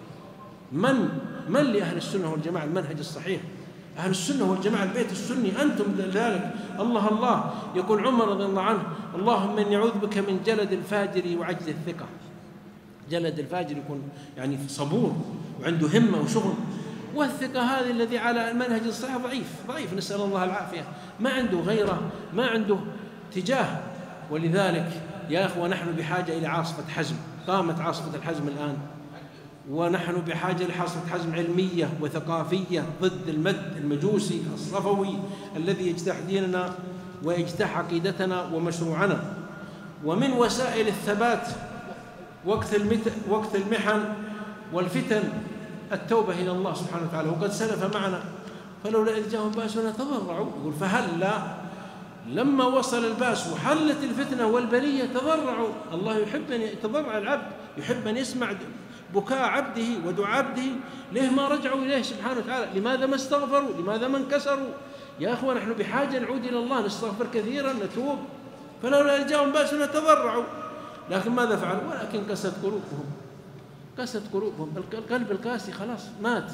من من لأهل السنة والجماعة المنهج الصحيح؟ أهل السنة والجماعة البيت السني، أنتم ذلك. الله الله يقول عمر رضي الله عنه: اللهم إني أعوذ بك من جلد الفاجر وعجز الثقة. جلد الفاجر يكون يعني صبور وعنده همة وشغل، والثقة هذه الذي على المنهج الصحيح ضعيف ضعيف، نسأل الله العافية، ما عنده غيره، ما عنده اتجاه. ولذلك يا أخوة نحن بحاجة إلى عاصفة حزم. قامت عاصفة الحزم الآن، ونحن بحاجة لعاصفة حزم علمية وثقافية ضد المد المجوسي الصفوي الذي يجتاح ديننا ويجتاح عقيدتنا ومشروعنا. ومن وسائل الثبات وقت وقت المحن والفتن التوبة إلى الله سبحانه وتعالى. وقد سلف معنا: فلولا إذ جاءهم بأسنا تضرعوا. يقول: فهلا لما وصل الباس وحلت الفتنة والبلية تضرعوا. الله يحب أن يتضرع العبد، يحب أن يسمع بكاء عبده ودعاء عبده. ليه ما رجعوا إليه سبحانه وتعالى؟ لماذا ما استغفروا؟ لماذا ما انكسروا؟ يا أخوة نحن بحاجة نعود إلى الله، نستغفر كثيرا، نتوب. فلولا إذ جاءهم بأسنا تضرعوا لكن ماذا فعلوا؟ ولكن قست قلوبهم، قست قلوبهم. القلب القاسي خلاص مات.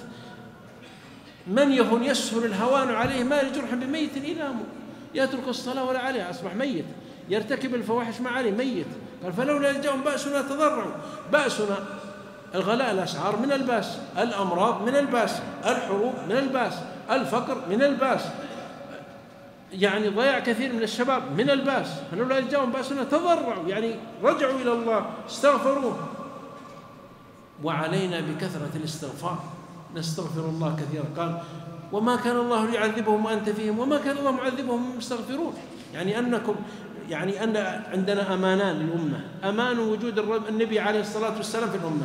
من يهن يسهل الهوان عليه ما لجرح بميت إلامه، يترك الصلاة ولا عليه أصبح ميت، يرتكب الفواحش ما عليه ميت. قال فلولا جاءهم بأسنا تضرعوا. بأسنا الغلاء الأسعار من الباس، الأمراض من الباس، الحروب من الباس، الفقر من الباس، يعني ضياع كثير من الشباب من الباس. فلولا جاءهم بأسنا تضرعوا، يعني رجعوا إلى الله استغفروه. وعلينا بكثرة الاستغفار، نستغفر الله كثيرا. قال وما كان الله ليعذبهم وأنت فيهم وما كان الله معذبهم وهم يستغفرون. يعني أنكم يعني أن عندنا أمانان للأمة، أمان وجود النبي عليه الصلاة والسلام في الأمة،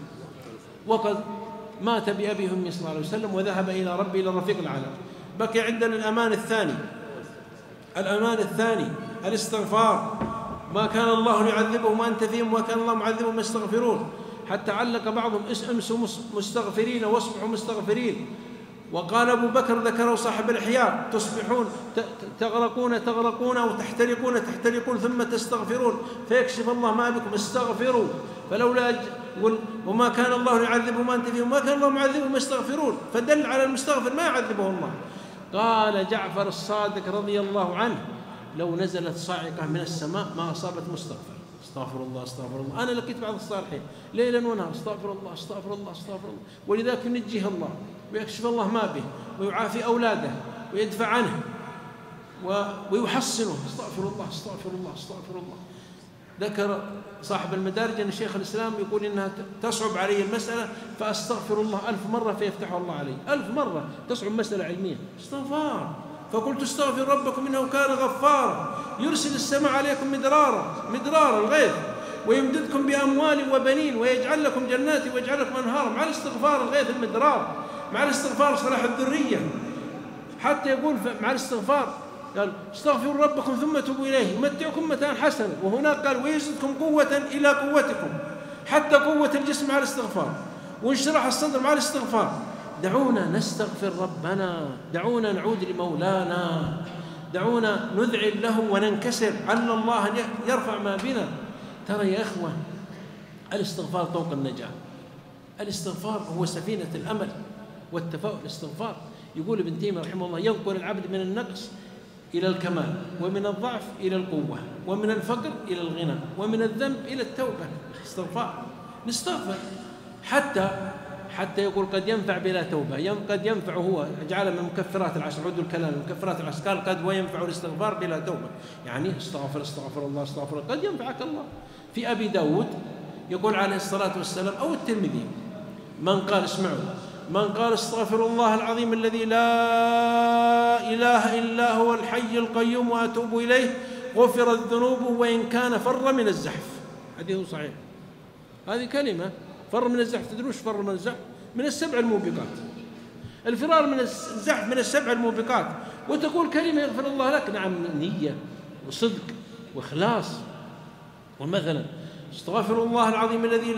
وقد مات بأبي أمي صلى الله عليه وسلم وذهب إلى ربي إلى الرفيق الأعلى. بقي عندنا الأمان الثاني، الأمان الثاني الاستغفار. ما كان الله ليعذبهم وأنت فيهم وما كان الله معذبهم يستغفرون. حتى علق بعضهم امسوا مستغفرين واصبحوا مستغفرين. وقال أبو بكر ذكره صاحب الإحياء تصبحون تغرقون تغرقون أو تحترقون تحترقون ثم تستغفرون فيكشف الله ما بكم استغفروا. فلولا يقول وما كان الله يعذبهم وأنت فيهم وما كان الله معذبهم يستغفرون، فدل على المستغفر ما يعذبه الله. قال جعفر الصادق رضي الله عنه لو نزلت صاعقة من السماء ما أصابت مستغفر. استغفر الله استغفر الله. أنا لقيت بعض الصالحين ليلا ونهار استغفر الله استغفر الله استغفر الله، ولذلك ينجيه الله ويكشف الله ما به ويعافي أولاده ويدفع عنه ويحصنه. استغفر الله استغفر الله استغفر الله. ذكر صاحب المدارج أن شيخ الإسلام يقول إنها تصعب علي المسألة فأستغفر الله ألف مرة فيفتح الله علي. ألف مرة تصعب مسألة علمية استغفار. فقلت استغفر ربكم إنه كان غفارا يرسل السماء عليكم مدرارا مدرارا الغيث ويمددكم بأموال وبنين ويجعل لكم جنات ويجعل لكم أنهارا. مع الاستغفار الغيث المدرار، مع الاستغفار صلاح الذرية. حتى يقول مع الاستغفار قال استغفروا ربكم ثم توبوا إليه يمتعكم متاعا حسنا. وهناك قال ويزدكم قوة إلى قوتكم، حتى قوة الجسم مع الاستغفار وانشراح الصدر مع الاستغفار. دعونا نستغفر ربنا، دعونا نعود لمولانا، دعونا نذعن له وننكسر عل الله أن يرفع ما بنا. ترى يا إخوة الاستغفار طوق النجاة. الاستغفار هو سفينة الأمل والتفاؤل. الاستغفار يقول ابن تيمية رحمه الله ينقل العبد من النقص إلى الكمال، ومن الضعف إلى القوة، ومن الفقر إلى الغنى، ومن الذنب إلى التوبة. استغفار نستغفر حتى حتى يقول قد ينفع بلا توبة، قد ينفع هو جعل من مكفرات العشر. عدوا الكلام مكفرات العشر قال قد وينفع الاستغفار بلا توبة، يعني استغفر استغفر الله استغفر الله قد ينفعك الله. في أبي داود يقول عليه الصلاة والسلام أو الترمذي من قال اسمعوا من قال استغفر الله العظيم الذي لا إله إلا هو الحي القيوم وأتوب إليه غفرت ذنوبه وإن كان فر من الزحف. حديث صحيح. هذه كلمة فر من الزحف. تدروش فر من الزحف؟ من السبع الموبقات. الفرار من الزحف من السبع الموبقات. وتقول كلمة يغفر الله لك. نعم نية وصدق وإخلاص. ومثلا استغفر الله العظيم الذي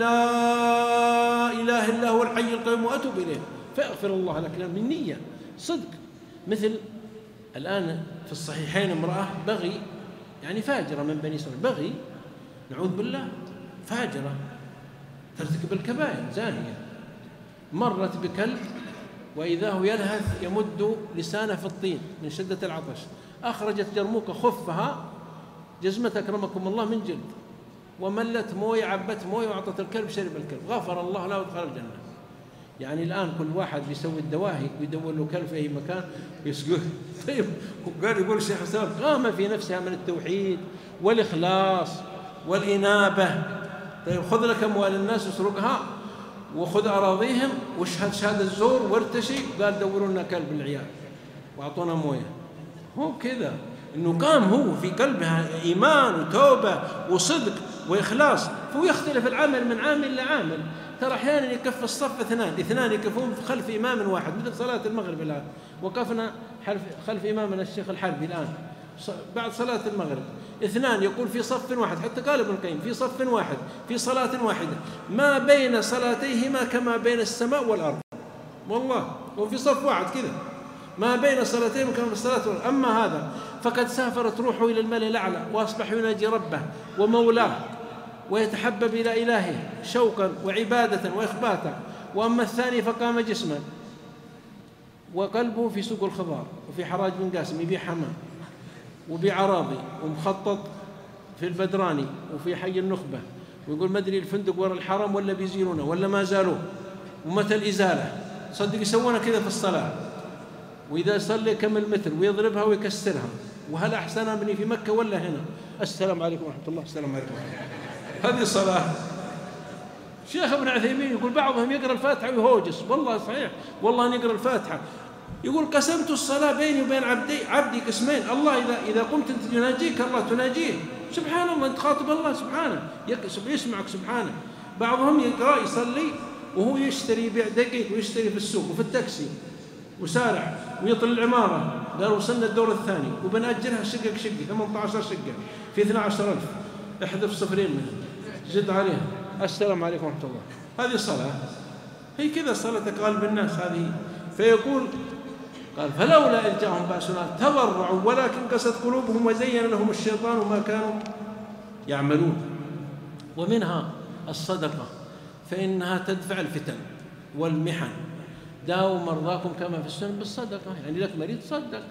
لا إله إلا هو الحي القيوم وأتوب إليه فيغفر الله لك من نية صدق. مثل الآن في الصحيحين امرأة بغي يعني فاجرة من بني إسرائيل، بغي نعوذ بالله فاجرة ترتكب الكبائر زانية، مرت بكلب وإذا هو يلهث يمد لسانه في الطين من شدة العطش، أخرجت جرموكة خفها جزمة أكرمكم الله من جلد وملت موية عبت موية وأعطت الكلب شرب الكلب غفر الله له ودخل الجنة. يعني الآن كل واحد بيسوي الدواهي ويدور له كلب في أي مكان ويسقوه. طيب قال يقول الشيخ حسام قام في نفسها من التوحيد والإخلاص والإنابة. طيب خذ لك أموال الناس واسرقها وخذ أراضيهم واشهد شهادة الزور وارتشي. قال دوروا لنا كلب العيال وأعطونا موية. هو كذا إنه قام هو في قلبها إيمان وتوبة وصدق وإخلاص. فهو يختلف العمل من عامل لعامل. ترى أحيانا يكف الصف اثنان اثنان يكفون خلف إمام واحد مثل صلاة المغرب الآن. وقفنا خلف إمامنا الشيخ الحربي الآن بعد صلاة المغرب اثنان يقول في صف واحد. حتى قال ابن القيم في صف واحد في صلاة واحدة ما بين صلاتيهما كما بين السماء والأرض. والله وفي صف واحد كذا ما بين صلاتين كما بين الصلاة والأرض. أما هذا فقد سافرت روحه إلى الملأ الأعلى وأصبح يناجي ربه ومولاه ويتحبب إلى إلهه شوقا وعبادة وإخباتا. وأما الثاني فقام جسما وقلبه في سوق الخضار وفي حراج بن قاسم يبيع حمام وبيع عراضي ومخطط في البدراني وفي حي النخبة، ويقول ما أدري الفندق ورا الحرم ولا بيزيلونه ولا ما زالوه، ومتى الإزالة. صدق يسوونه كذا في الصلاة، وإذا صلي كم المتر ويضربها ويكسرها، وهل أحسن أبني في مكة ولا هنا؟ السلام عليكم ورحمة الله. السلام عليكم ورحمة الله. هذه صلاة. شيخ ابن عثيمين يقول بعضهم يقرأ الفاتحة ويهوجس، والله صحيح والله أن يقرأ الفاتحة. يقول قسمت الصلاة بيني وبين عبدي عبدي قسمين، الله إذا إذا قمت أنت تناجيك الله تناجيه، سبحان الله أنت خاطب الله سبحانه يسمعك سبحانه. بعضهم يقرأ يصلي وهو يشتري يبيع دقيق ويشتري في السوق وفي التاكسي وسارع ويطل العمارة. قال وصلنا الدور الثاني وبنأجرها شقق شقة ثمانية عشر شقة في اثنا عشر ألف، احذف صفرين منها زد عليها. السلام عليكم ورحمة الله. هذه صلاة، هي كذا صلاة قلب الناس هذه. فيقول قال فلولا إذ جاءهم بأسنا تضرعوا ولكن قست قلوبهم وزين لهم الشيطان ما كانوا يعملون. ومنها الصدقة فإنها تدفع الفتن والمحن. داووا مرضاكم كما في السنة بالصدقة، يعني لك مريض صدق.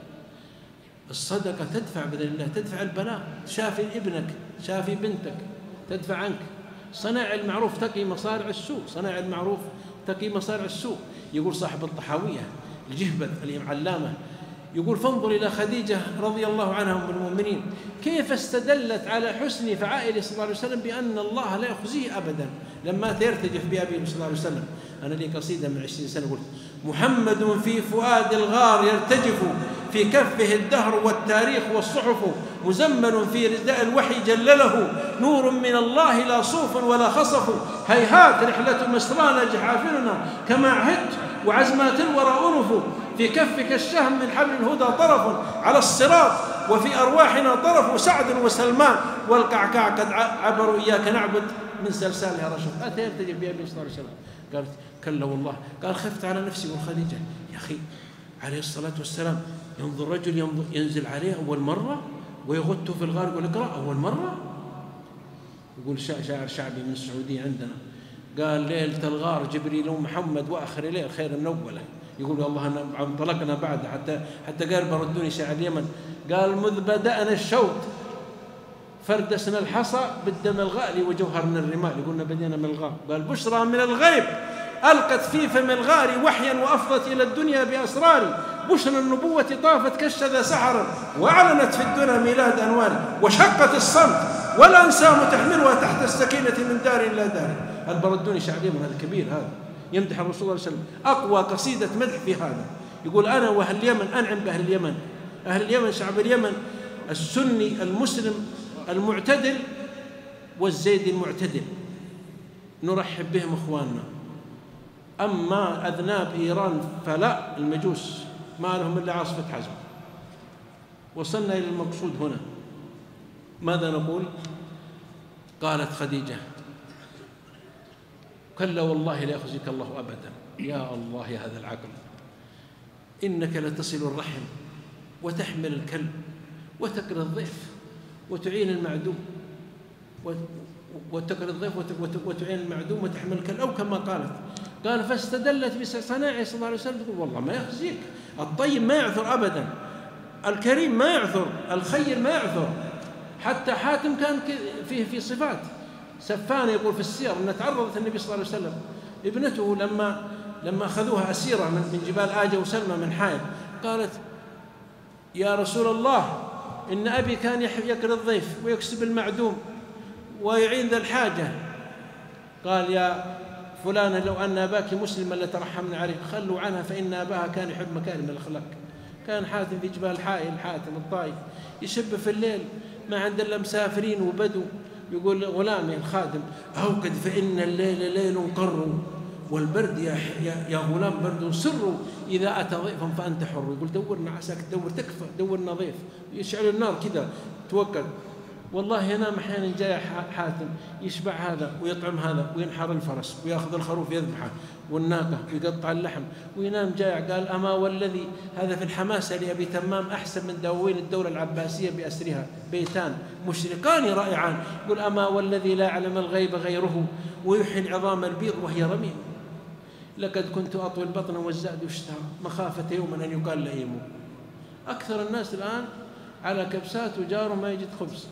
الصدقة تدفع بإذن الله، تدفع البلاء، شافي ابنك شافي بنتك تدفع عنك. صناع المعروف تقي مصارع السوء، صناع المعروف تقي مصارع السوء. يقول صاحب الطحاوية الجهبذ العلامة يقول فانظر إلى خديجة رضي الله عنها أم المؤمنين كيف استدلت على حسن فعائله صلى الله عليه وسلم بأن الله لا يخزيه أبدا لما يرتجف بأبيه صلى الله عليه وسلم. أنا لي قصيدة من عشرين سنة قلت محمد في فؤاد الغار يرتجف في كفه الدهر والتاريخ والصحف مزمل في رداء الوحي جلله نور من الله لا صوف ولا خصف هيهات رحلة مسرانا جحافلنا كما عهدت وعزمات الورى أنف في كفك الشهم من حبل الهدى طرف على الصراط وفي أرواحنا طرف سعد وسلمان والقعقاع قد عبروا إياك نعبد من سلسالها رشد. أتى يرتجف بأبي صلى الله عليه وسلم. قالت كلا والله. قال خفت على نفسي والخديجة. يا أخي عليه الصلاة والسلام ينظر رجل ينظر ينزل عليه أول مرة ويغط في الغار يقول اقرأ أول مرة. يقول شاعر شعبي من السعودية عندنا قال ليلة الغار جبريل ومحمد وآخر ليل خير من أوله. يقول والله انطلقنا بعد حتى حتى قال بردوني شاعر اليمن قال مذ بدأنا الشوط فردسنا الحصى بالدم الغالي وجوهرنا الرمال. يقولنا بدينا من الغار. قال بشرى من الغيب ألقت في فم الغار وحيا وأفضت إلى الدنيا بأسرار بشرى النبوة طافت كالشذا سحرا وأعلنت في الدنيا ميلاد أنوار وشقت الصمت ولا أنسام تحملها تحت السكينة من دار إلى دار. البردوني شاعر اليمن هذا كبير هذا يمدح الرسول صلى الله عليه وسلم أقوى قصيدة مدح في هذا. يقول أنا وأهل اليمن أنعم بأهل اليمن. أهل اليمن شعب اليمن السني المسلم المعتدل والزيدي المعتدل نرحب بهم إخواننا. أما أذناب إيران فلا المجوس ما لهم إلا عاصفة حزم. وصلنا إلى المقصود هنا. ماذا نقول؟ قالت خديجة كلا والله لا يخزيك الله أبدا. يا الله يا هذا العقل إنك لتصل الرحم وتحمل الكلب وتقري الضيف وتعين المعدوم وتقري الضيف وتعين المعدوم وتحمل الكلب أو كما قالت. قال فاستدلت بصناعه صلى الله عليه وسلم تقول والله ما يخزيك. الطيب ما يعثر أبدا، الكريم ما يعثر، الخير ما يعثر. حتى حاتم كان فيه في صفات. سفان يقول في السير أن تعرضت النبي صلى الله عليه وسلم ابنته لما لما أخذوها أسيرة من جبال آجة وسلمى من حائل قالت يا رسول الله إن أبي كان يقري الضيف ويكسب المعدوم ويعين ذا الحاجة. قال يا فلانة لو أن أباك مسلما لترحمنا عليه خلوا عنها فإن أباها كان يحب مكارم الأخلاق. كان حاتم في جبال حائل حاتم الطائف يشب في الليل ما عند إلا مسافرين وبدو. يقول غلامي الخادم أوقد فإن الليل ليل قر والبرد يا, يا, يا غلام برد سر إذا أتى ضيفا فأنت حر. يقول دورنا عساك تدور تكفى دورنا ضيف يشعل النار كذا توكل. والله هنا أحيانا جاي حاتم يشبع هذا ويطعم هذا وينحر الفرس ويأخذ الخروف يذبحه والناقة ويقطع اللحم وينام جائع. قال أما والذي هذا في الحماسة لأبي تمام أحسن من دواوين الدولة العباسية بأسرها، بيتان مشرقان رائعان. يقول أما والذي لا يعلم الغيب غيره ويحيي العظام البيض وهي رميم. لقد كنت أطوي البطن والزاد يشتهى مخافة يوما أن يقال لئيم. أكثر الناس الآن على كبسات وجاره ما يجد خبز.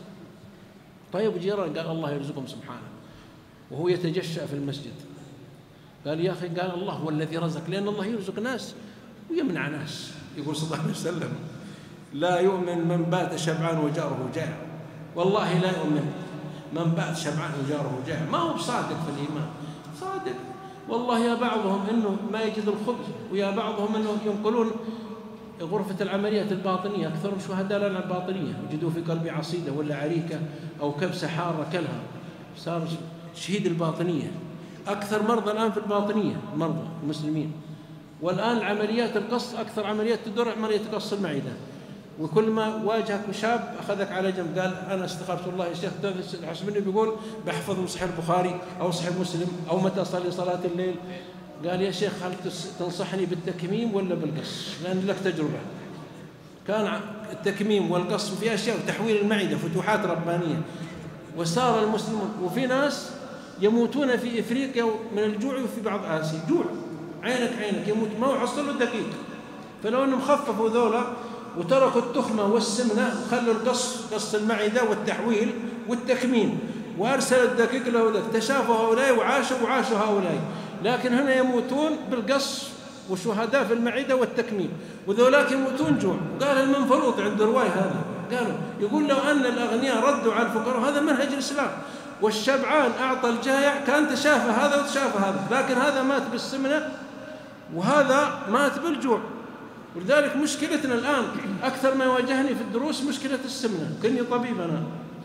طيب جيران قال الله يرزقهم سبحانه، وهو يتجشأ في المسجد. قال يا أخي، قال الله هو الذي رزق، لأن الله يرزق ناس ويمنع ناس. يقول صلى الله عليه وسلم لا يؤمن من بات شبعان وجاره جائع. والله لا يؤمن من بات شبعان وجاره جائع، ما هو بصادق في الإيمان. صادق والله يا بعضهم إنه ما يجد الخبز، ويا بعضهم إنه ينقلون غرفة العمليات الباطنية. أكثر شهداء لنا الباطنية وجدوا في قلب عصيدة ولا عريكة أو كبسة حارة كلها، صار شهيد الباطنية. أكثر مرضى الآن في الباطنية مرضى المسلمين. والآن عمليات القص أكثر عمليات تدور عملية قص المعدة. وكل ما واجهك شاب أخذك على جنب قال أنا استخفت الله يا شيخ حسب مني بيقول بحفظ من صحيح البخاري أو صحيح مسلم أو متى أصلي صلاة الليل. قال يا شيخ هل تنصحني بالتكميم ولا بالقص؟ لأن لك تجربة. كان التكميم والقص في أشياء وتحويل المعدة فتوحات ربانية. وصار المسلمون وفي ناس يموتون في إفريقيا من الجوع وفي بعض آسيا جوع عينك عينك يموت ما هو حصل له دقيق. فلو أنهم خففوا ذولا وتركوا التخمة والسمنة وخلوا القص قص المعدة والتحويل والتكميم وأرسل الدقيق له ذاك تشافوا هؤلاء وعاشوا وعاشوا هؤلاء. لكن هنا يموتون بالقص وشهداء في المعدة والتكميم، وذولاك يموتون جوع. وقال المنفلوط عند الرواية هذا قالوا يقول لو أن الأغنياء ردوا على الفقراء هذا منهج الإسلام، والشبعان أعطى الجائع كان تشافى هذا وتشافى هذا، لكن هذا مات بالسمنة وهذا مات بالجوع. ولذلك مشكلتنا الآن أكثر ما يواجهني في الدروس مشكلة السمنة. كني طبيب أنا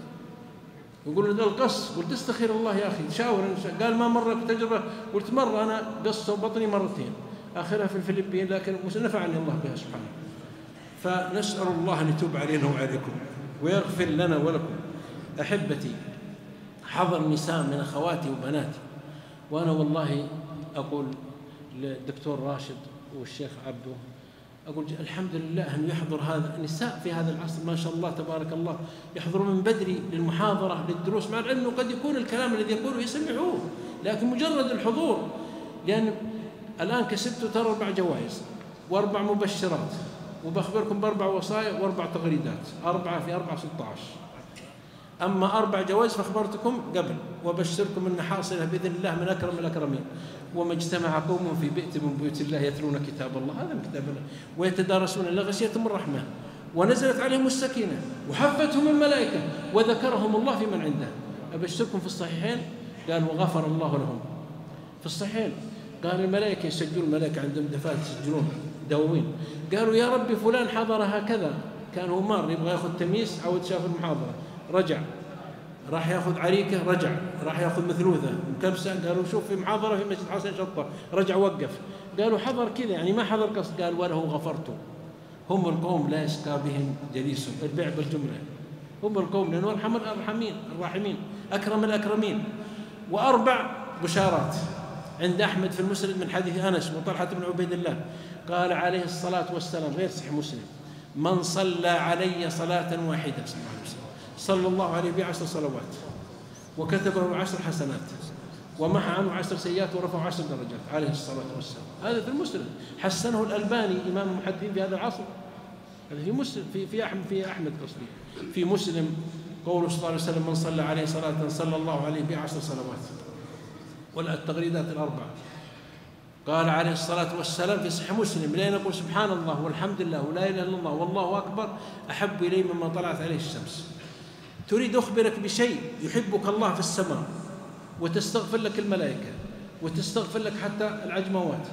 يقول له القص، قلت استخير الله يا أخي شاور. قال ما مرة بتجربة؟ قلت مرة أنا قصوا بطني مرتين آخرها في الفلبين، لكن نفعني الله بها سبحانه. فنسأل الله أن يتوب علينا وعليكم ويغفر لنا ولكم. أحبتي، حضر نساء من أخواتي وبناتي، وأنا والله أقول للدكتور راشد والشيخ عبده أقول الحمد لله أن يحضر هذا النساء في هذا العصر ما شاء الله تبارك الله، يحضرون من بدري للمحاضرة للدروس، مع العلم قد يكون الكلام الذي يقوله يسمعوه، لكن مجرد الحضور. لأن الآن كسبت ترى أربع جوائز وأربع مبشرات، وبخبركم بأربع وصايا وأربع تغريدات، أربعة في أربعة ستة عشر. أما أربع جوائز فأخبرتكم قبل، وبشركم أن حاصلة بإذن الله من أكرم الأكرمين. وما اجتمع قوم في بيت من بيوت الله يتلون كتاب الله، هذا من كتاب الله، ويتدارسون إلا غشيتهم الرحمة ونزلت عليهم السكينة وحفتهم الملائكة وذكرهم الله في من عنده. أبشركم في الصحيحين قال وغفر الله لهم. في الصحيحين قال الملائكة يسجلون، الملائكة عندهم دفاتر يسجلون دواوين، قالوا يا ربي فلان حضر هكذا، كان هو مار يبغى ياخذ تمييز، عود شاف المحاضرة رجع، راح ياخذ عريكة رجع، راح ياخذ مثلوثة مكبسة، قالوا شوف في محاضرة في مسجد حسن شطة رجع وقف، قالوا حضر كذا يعني ما حضر قصد، قال وله غفرت. هم القوم لا يشقى بهم جليسهم، البيع بالجملة، هم القوم لأنه أرحم الأرحمين الراحمين أكرم الأكرمين. وأربع بشارات عند أحمد في المسند من حديث أنس وطلحة بن عبيد الله قال عليه الصلاة والسلام غير صحيح مسلم من صلى علي صلاة واحدة صلى الله عليه وسلم صلى الله عليه بعشر صلوات وكتب له عشر حسنات ومحى عنه عشر سيئات ورفع عشر درجات عليه الصلاة والسلام. هذا في المسلم، حسنه الألباني إمام المحدثين في هذا العصر. هذا في مسلم في في أحمد في أحمد قصدي في مسلم قوله صلى الله عليه وسلم من صلى عليه صلاة صلى الله عليه بعشر صلوات. ولا التغريدات الأربعة قال عليه الصلاة والسلام في صحيح مسلم لا نقول سبحان الله والحمد لله ولا إله إلا الله والله أكبر أحب إلي مما طلعت عليه الشمس. تريد أخبرك بشيء يحبك الله في السماء وتستغفر لك الملائكة وتستغفر لك حتى العجموات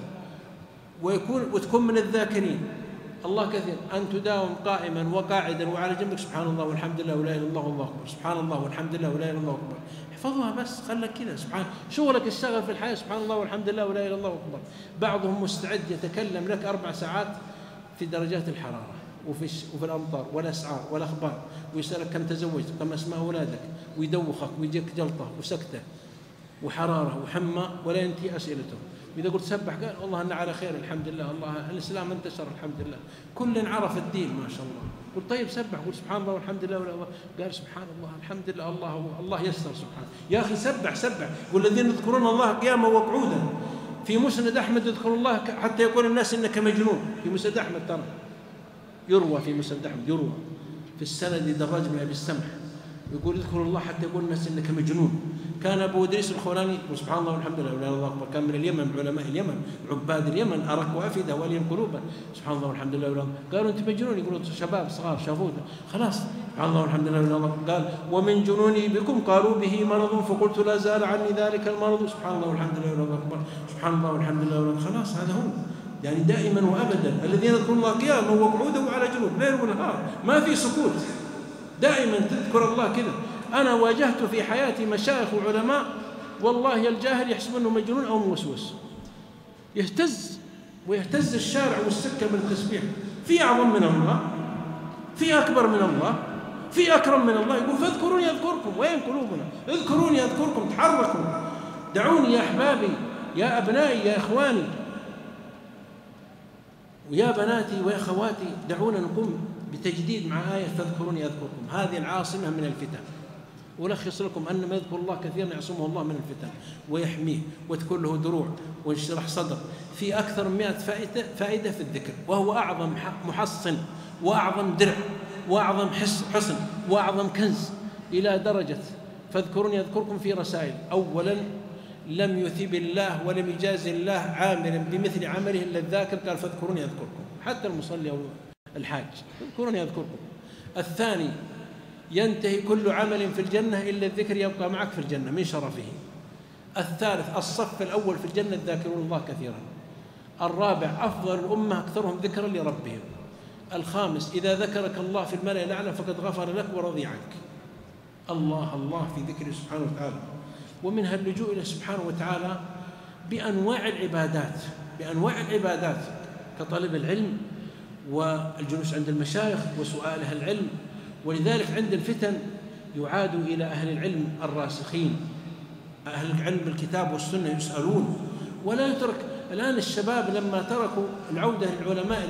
ويكون وتكون من الذاكرين الله كثير، أن تداوم قائما وقاعدا وعلى جنبك سبحان الله والحمد لله ولا إله إلا الله والله أكبر، سبحان الله والحمد لله ولا إله إلا الله أكبر. احفظوها بس خلك كذا، سبحان شغلك اشتغل في الحياة سبحان الله والحمد لله ولا إله إلا الله أكبر. بعضهم مستعد يتكلم لك أربع ساعات في درجات الحرارة وفي, وفي الأمطار والأسعار والأخبار، ويسألك كم تزوجت، كم أسماء أولادك، ويدوخك ويجيك جلطة وسكتة وحرارة وحمى ولا ينتهي أسئلته. وإذا قلت سبح قال والله أنا على خير الحمد لله، الله الإسلام انتشر الحمد لله، كل عرف الدين ما شاء الله. قلت طيب سبح، قل سبحان الله والحمد لله، قال سبحان الله الحمد لله، الله الله يسر سبحانه. يا أخي سبح سبح. والذين يذكرون الله قياما وقعودا. في مسند أحمد يذكر الله حتى يقول الناس إنك مجنون. في مسند أحمد ترى يروى، في مسند أحمد يروى في السند دراج بن أبي السمح يقول اذكر الله حتى يقول الناس إنك مجنون. كان أبو إدريس الخولاني سبحان الله والحمد لله والله أكبر، كان من اليمن، من علماء اليمن، عباد اليمن، أرق وأفئدة وليهم قلوبا. سبحان الله والحمد لله والله. قالوا أنت مجنون، يقولوا شباب صغار شافوه خلاص سبحان الله والحمد لله والله. قال ومن جنوني بكم قالوا به مرض فقلت لا زال عني ذلك المرض. سبحان الله والحمد لله والله أكبر. سبحان الله والحمد لله والله. خلاص هذا هو يعني دائما وأبدا الذين يذكرون الله قياما وقعودا وعلى جنوب ليل ونهار، ما في سكوت، دائما تذكر الله كذا. أنا واجهت في حياتي مشايخ وعلماء والله الجاهل يحسب أنه مجنون أو موسوس، يهتز ويهتز الشارع والسكة من التسبيح. في أعظم من الله، في أكبر من الله، في أكرم من الله. يقول فاذكروني أذكركم. وين قلوبنا؟ اذكروني أذكركم، تحركوا. دعوني يا أحبابي يا أبنائي يا إخواني ويا بناتي ويا أخواتي، دعونا نقوم بتجديد مع آية فاذكروني أذكركم. هذه العاصمة من الفتن. ولخص لكم أن من يذكر الله كثيرا يعصمه الله من الفتن ويحميه وتكون له دروع وينشرح صدر. في أكثر من مئة فائدة, فائدة في الذكر، وهو أعظم محصن وأعظم درع وأعظم حصن وأعظم كنز، إلى درجة فاذكروني أذكركم في رسائل. أولا لم يثب الله ولم يجاز الله عاملا بمثل عمله إلا الذاكر، قال فاذكروني أذكركم. حتى المصلي أو الحاج فاذكروني أذكركم. الثاني ينتهي كل عمل في الجنة إلا الذكر يبقى معك في الجنة من شرفه. الثالث الصف الأول في الجنة الذاكرون الله كثيرا. الرابع أفضل الأمة أكثرهم ذكرا لربهم. الخامس إذا ذكرك الله في الملأ الأعلى فقد غفر لك ورضي عنك. الله الله في ذكره سبحانه وتعالى. ومنها اللجوء إلى سبحانه وتعالى بأنواع العبادات، بأنواع العبادات كطلب العلم والجلوس عند المشايخ وسؤال أهل العلم. ولذلك عند الفتن يعاد إلى أهل العلم الراسخين، أهل العلم بالكتاب والسنة يسألون، ولا يترك. الآن الشباب لما تركوا العودة للعلماء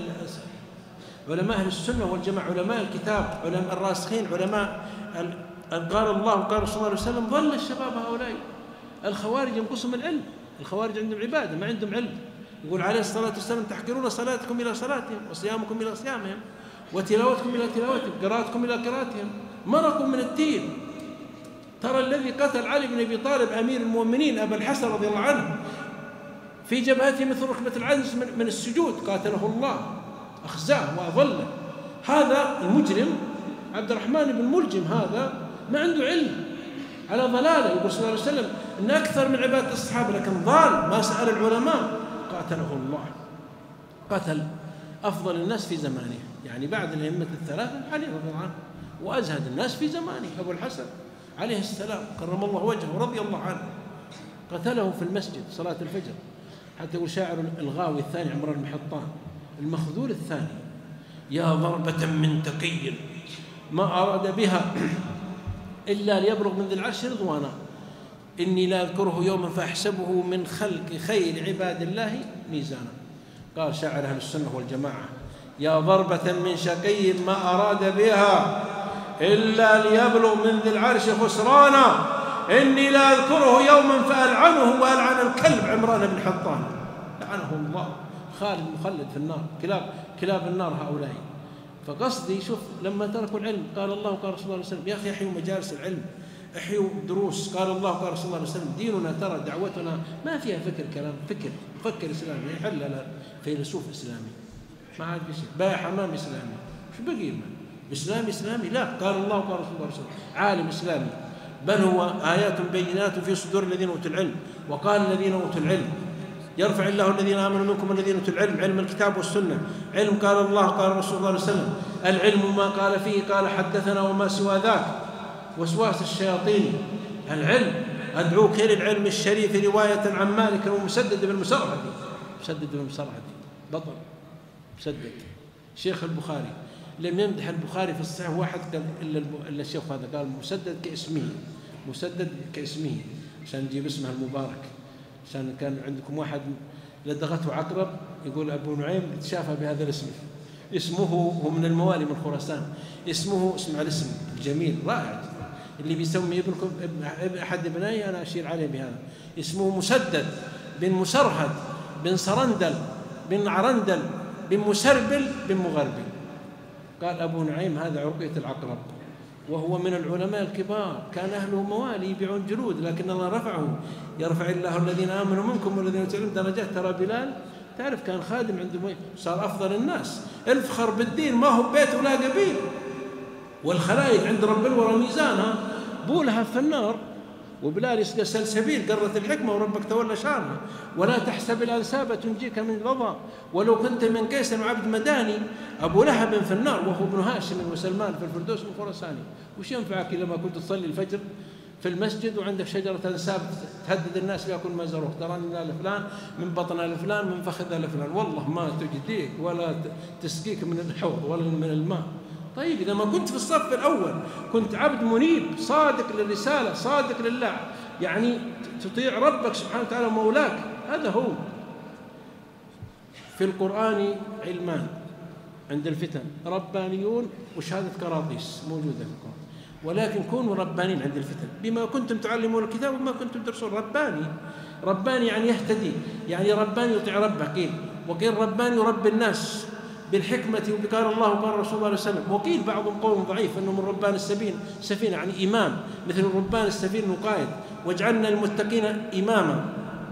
علماء أهل السنة والجماعة، علماء الكتاب، علماء الراسخين، علماء قال الله وقال رسول الله عليه وسلم، ظل الشباب هؤلاء. الخوارج ينقصهم العلم، الخوارج عندهم عبادة ما عندهم علم. يقول عليه الصلاة والسلام تحقرون صلاتكم إلى صلاتهم وصيامكم إلى صيامهم وتلاوتكم إلى تلاوتهم قراءتكم إلى قراءتهم. مرقوا من الدين. ترى الذي قتل علي بن أبي طالب أمير المؤمنين أبا الحسن رضي الله عنه في جبهته مثل ركبة العجز من السجود، قاتله الله أخزاه وأضله. هذا المجرم عبد الرحمن بن ملجم هذا ما عنده علم، على ضلاله. يقول صلى الله عليه وسلم إن أكثر من عبادة الصحابة لكن ضال ما سأل العلماء، قاتله الله. قتل أفضل الناس في زمانه، يعني بعد الأئمة الثلاثة علي رضي الله عنه، وأزهد الناس في زمانه أبو الحسن عليه السلام كرم الله وجهه ورضي الله عنه. قتله في المسجد صلاة الفجر. حتى يقول شاعر الغاوي الثاني عمران بن حطان المخذول الثاني: يا ضربة من تقي ما أراد بها إلا ليبلغ من ذي العرش رضوانا، إني لا أذكره يوما فأحسبه من خلق خير عباد الله ميزانا. قال شاعر أهل السنة والجماعة: يا ضربة من شقي ما أراد بها إلا ليبلغ من ذي العرش خسرانا، إني لا أذكره يوما فألعنه وألعن الكلب عمران بن حطان لعنه الله. خالد مخلد في النار، كلاب كلاب النار هؤلاء. فقصدي شوف لما تركوا العلم قال الله وقال رسول الله عليه وسلم: يا أخي احيوا مجالس العلم، احيوا دروس قال الله وقال رسول الله عليه وسلم. ديننا ترى دعوتنا ما فيها فكر كلام، فكر فكر إسلامي يحل لا فيلسوف إسلامي ما عاد بشيء، بايع حمام إسلامي شو بقي لنا؟ إسلام إسلامي لا، قال الله وقال رسول الله عليه وسلم. عالم إسلامي، بل هو آيات بينات في صدور الذين أوتوا العلم. وقال الذين أوتوا العلم يرفع الله الذين آمنوا منكم والذين أوتوا العلم، علم الكتاب والسنة، علم قال الله قال رسول الله عليه وسلم. العلم ما قال فيه قال حدثنا وما سوى ذاك، وسواس الشياطين. العلم أدعوك إلى العلم الشريف رواية عن مالك ومسدد بن مسرهد، مسدد بن مسرهد بطل مسدد شيخ البخاري. لم يمدح البخاري في الصحيح واحد قال إلا إلا الشيخ هذا، قال مسدد كاسمه، مسدد كاسمه، عشان نجيب اسمه المبارك. عشان كان عندكم واحد لدغته عقرب يقول أبو نعيم تشافى بهذا الاسم، اسمه هو من الموالي من خراسان، اسمه اسمع الاسم الجميل رائع، اللي بيسمي ابنكم ابن أحد ابنائي أنا أشير عليه بهذا، اسمه مسدد بن مسرهد بن سرندل بن عرندل بن مسربل بن مغربل. قال أبو نعيم هذا عرقية العقرب، وهو من العلماء الكبار، كان أهله موالي يبيعون جلود، لكن الله رفعه، يرفع الله الذين آمنوا منكم والذين أوتوا العلم درجات. ترى بلال تعرف كان خادم عنده، صار أفضل الناس، الفخر بالدين ما هو بيت ولا قبيل، والخلائق عند رب الورى ميزانها بولها في النار، وبلال يسقى سلسبيل قرة الحكمة وربك تولى شانها. ولا تحسب الأنساب تنجيك من الرضا ولو كنت من كيس وعبد مداني. أبو لهب في النار وهو ابن هاشم وسلمان في الفردوس الخراساني. وش ينفعك لما كنت تصلي الفجر في المسجد وعندك شجرة أنساب تهدد الناس بها كل ما زاروك، تراني آل فلان من بطن آل فلان من فخذ آل فلان، والله ما تجديك ولا تسقيك من الحوض ولا من الماء. طيب إذا ما كنت في الصف الأول كنت عبد منيب صادق للرسالة صادق لله، يعني تطيع ربك سبحانه وتعالى مولاك، هذا هو. في القرآن علمان عند الفتن، ربانيون وشهادة كراطيس موجودة في القرآن، ولكن كونوا ربانين عند الفتن بما كنتم تعلمون الكتاب وما كنتم تدرسون. رباني رباني يعني يهتدي، يعني رباني يطيع ربه، قيل وقيل رباني يربي الناس بالحكمة وبقال الله وقال رسول الله عليه وسلم. وقيل بعضهم قول ضعيف أنه من ربان السفينة، سفينة يعني إمام، مثل ربان السفينة قائد، واجعلنا المتقين إماما.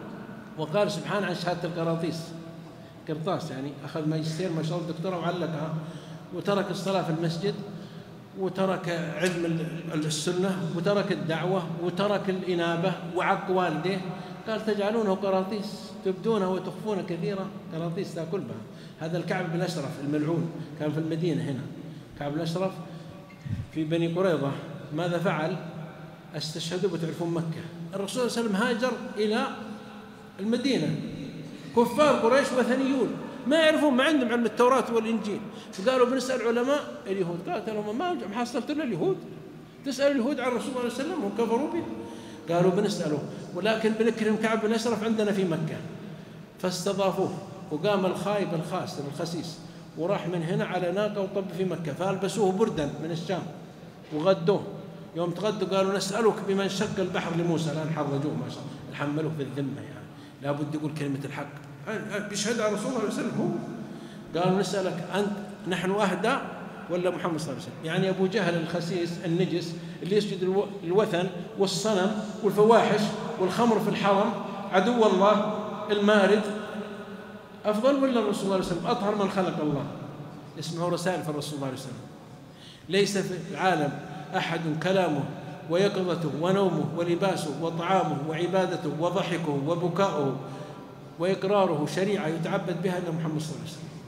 وقال سبحانه عن شهادة القراطيس، قرطاس يعني أخذ ماجستير ما شاء الله دكتوراه وعلقها، وترك الصلاة في المسجد، وترك علم السنة، وترك الدعوة، وترك الإنابة، وعق والديه. قال تجعلونه قراطيس تبدونه وتخفون كثيرا، قراطيس تأكل بها. هذا الكعب بن أشرف الملعون كان في المدينة هنا، كعب بن أشرف في بني قريظة، ماذا فعل؟ استشهدوا بتعرفون مكة، الرسول صلى الله عليه وسلم هاجر إلى المدينة، كفار قريش وثنيون ما يعرفون، ما عندهم علم التوراة والإنجيل، فقالوا بنسأل علماء اليهود. قالت لهم ما حصلت لنا اليهود، تسأل اليهود عن الرسول صلى الله عليه وسلم وكفروا به. قالوا بنسأله ولكن بنكرم كعب بن أشرف عندنا في مكة. فاستضافوه، وقام الخايب الخاسر الخسيس وراح من هنا على ناقة وطب في مكة، فألبسوه بردا من الشام وغدوه. يوم تغدوا قالوا نسألك بمن شق البحر لموسى، الآن حرجوه ما شاء الله، حملوه في الذمة، يعني لابد يقول كلمة الحق، بيشهد على رسول الله عليه وسلم هو. قالوا نسألك أنت نحن أهدى ولا محمد صلى الله عليه وسلم؟ يعني أبو جهل الخسيس النجس اللي يسجد الوثن والصنم والفواحش والخمر في الحرم، عدو الله المارد، أفضل ولا الرسول صلى الله عليه وسلم أطهر من خلق الله؟ اسمعوا رسائل في الرسول صلى الله عليه وسلم. ليس في العالم أحد كلامه ويقظته ونومه ولباسه وطعامه وعبادته وضحكه وبكاؤه وإقراره شريعة يتعبد بها إلا محمد صلى الله عليه وسلم.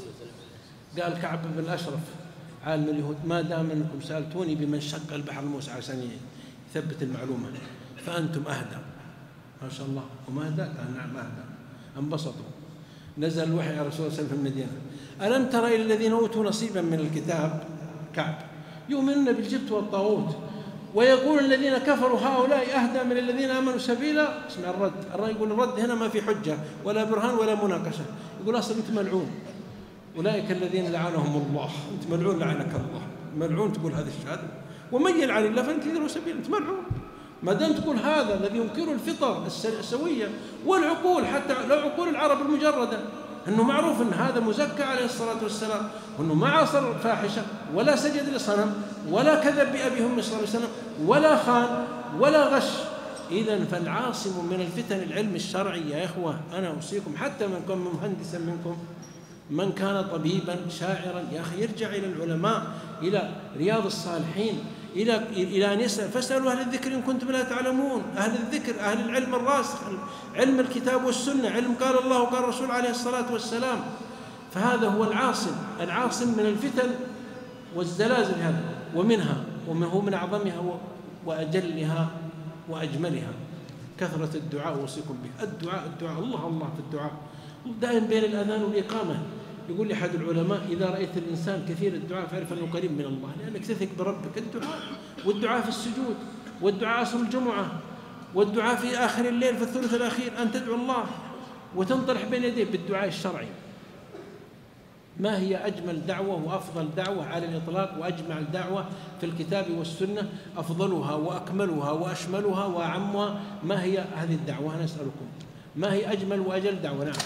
قال كعب بن الأشرف عالم اليهود ما دام أنكم سألتوني بمن شق البحر موسى عشان يثبت المعلومة فأنتم أهدى. ما شاء الله. وما أهدى؟ قال نعم أهدى. انبسطوا. نزل الوحي على رسول الله صلى الله عليه وسلم في المدينة. ألم تر إلى الذين أوتوا نصيبا من الكتاب كعب يؤمنون بالجبت والطاغوت ويقول الذين كفروا هؤلاء أهدى من الذين آمنوا سبيلا. اسمع الرد. الرد يقول الرد هنا ما في حجة ولا برهان ولا مناقشة. يقول أصلا أنت ملعون، أولئك الذين لعنهم الله. أنت ملعون لعنك الله، ملعون تقول هذا الشهادة. ومن يلعن الله فأنت تدعو سبيلا، أنت ملعون. ما دام تقول هذا الذي ينكر الفطر السوية والعقول، حتى لو عقول العرب المجردة، أنه معروف أن هذا مزكى عليه الصلاة والسلام، وأنه ما عاصر فاحشة ولا سجد لصنم ولا كذب بأبي هم صلى الله عليه وسلم ولا خان ولا غش. إذن فالعاصم من الفتن العلم الشرعي يا إخوة. أنا أوصيكم حتى من كان مهندسا منكم، من كان طبيبا شاعرا، يا أخي يرجع إلى العلماء، إلى رياض الصالحين، إلى إلى أن يسأل. فاسألوا أهل الذكر إن كنتم لا تعلمون. أهل الذكر أهل العلم الراسخ، علم الكتاب والسنة، علم قال الله وقال الرسول عليه الصلاة والسلام. فهذا هو العاصم، العاصم من الفتن والزلازل هذا. ومنها ومن هو من أعظمها وأجلها وأجملها كثرة الدعاء. أوصيكم به الدعاء، الدعاء الله الله في الدعاء دائما بين الأذان والإقامة. يقول لي أحد العلماء: إذا رأيت الإنسان كثير الدعاء فاعرف أنه قريب من الله، لأنك تثق بربك. الدعاء والدعاء في السجود، والدعاء عصر الجمعة، والدعاء في آخر الليل في الثلث الأخير، أن تدعو الله وتنطرح بين يديه بالدعاء الشرعي. ما هي أجمل دعوة وأفضل دعوة على الإطلاق وأجمع الدعوة في الكتاب والسنة؟ أفضلها وأكملها وأشملها وأعمها ما هي هذه الدعوة؟ أنا أسألكم، ما هي أجمل وأجل دعوة؟ نعم،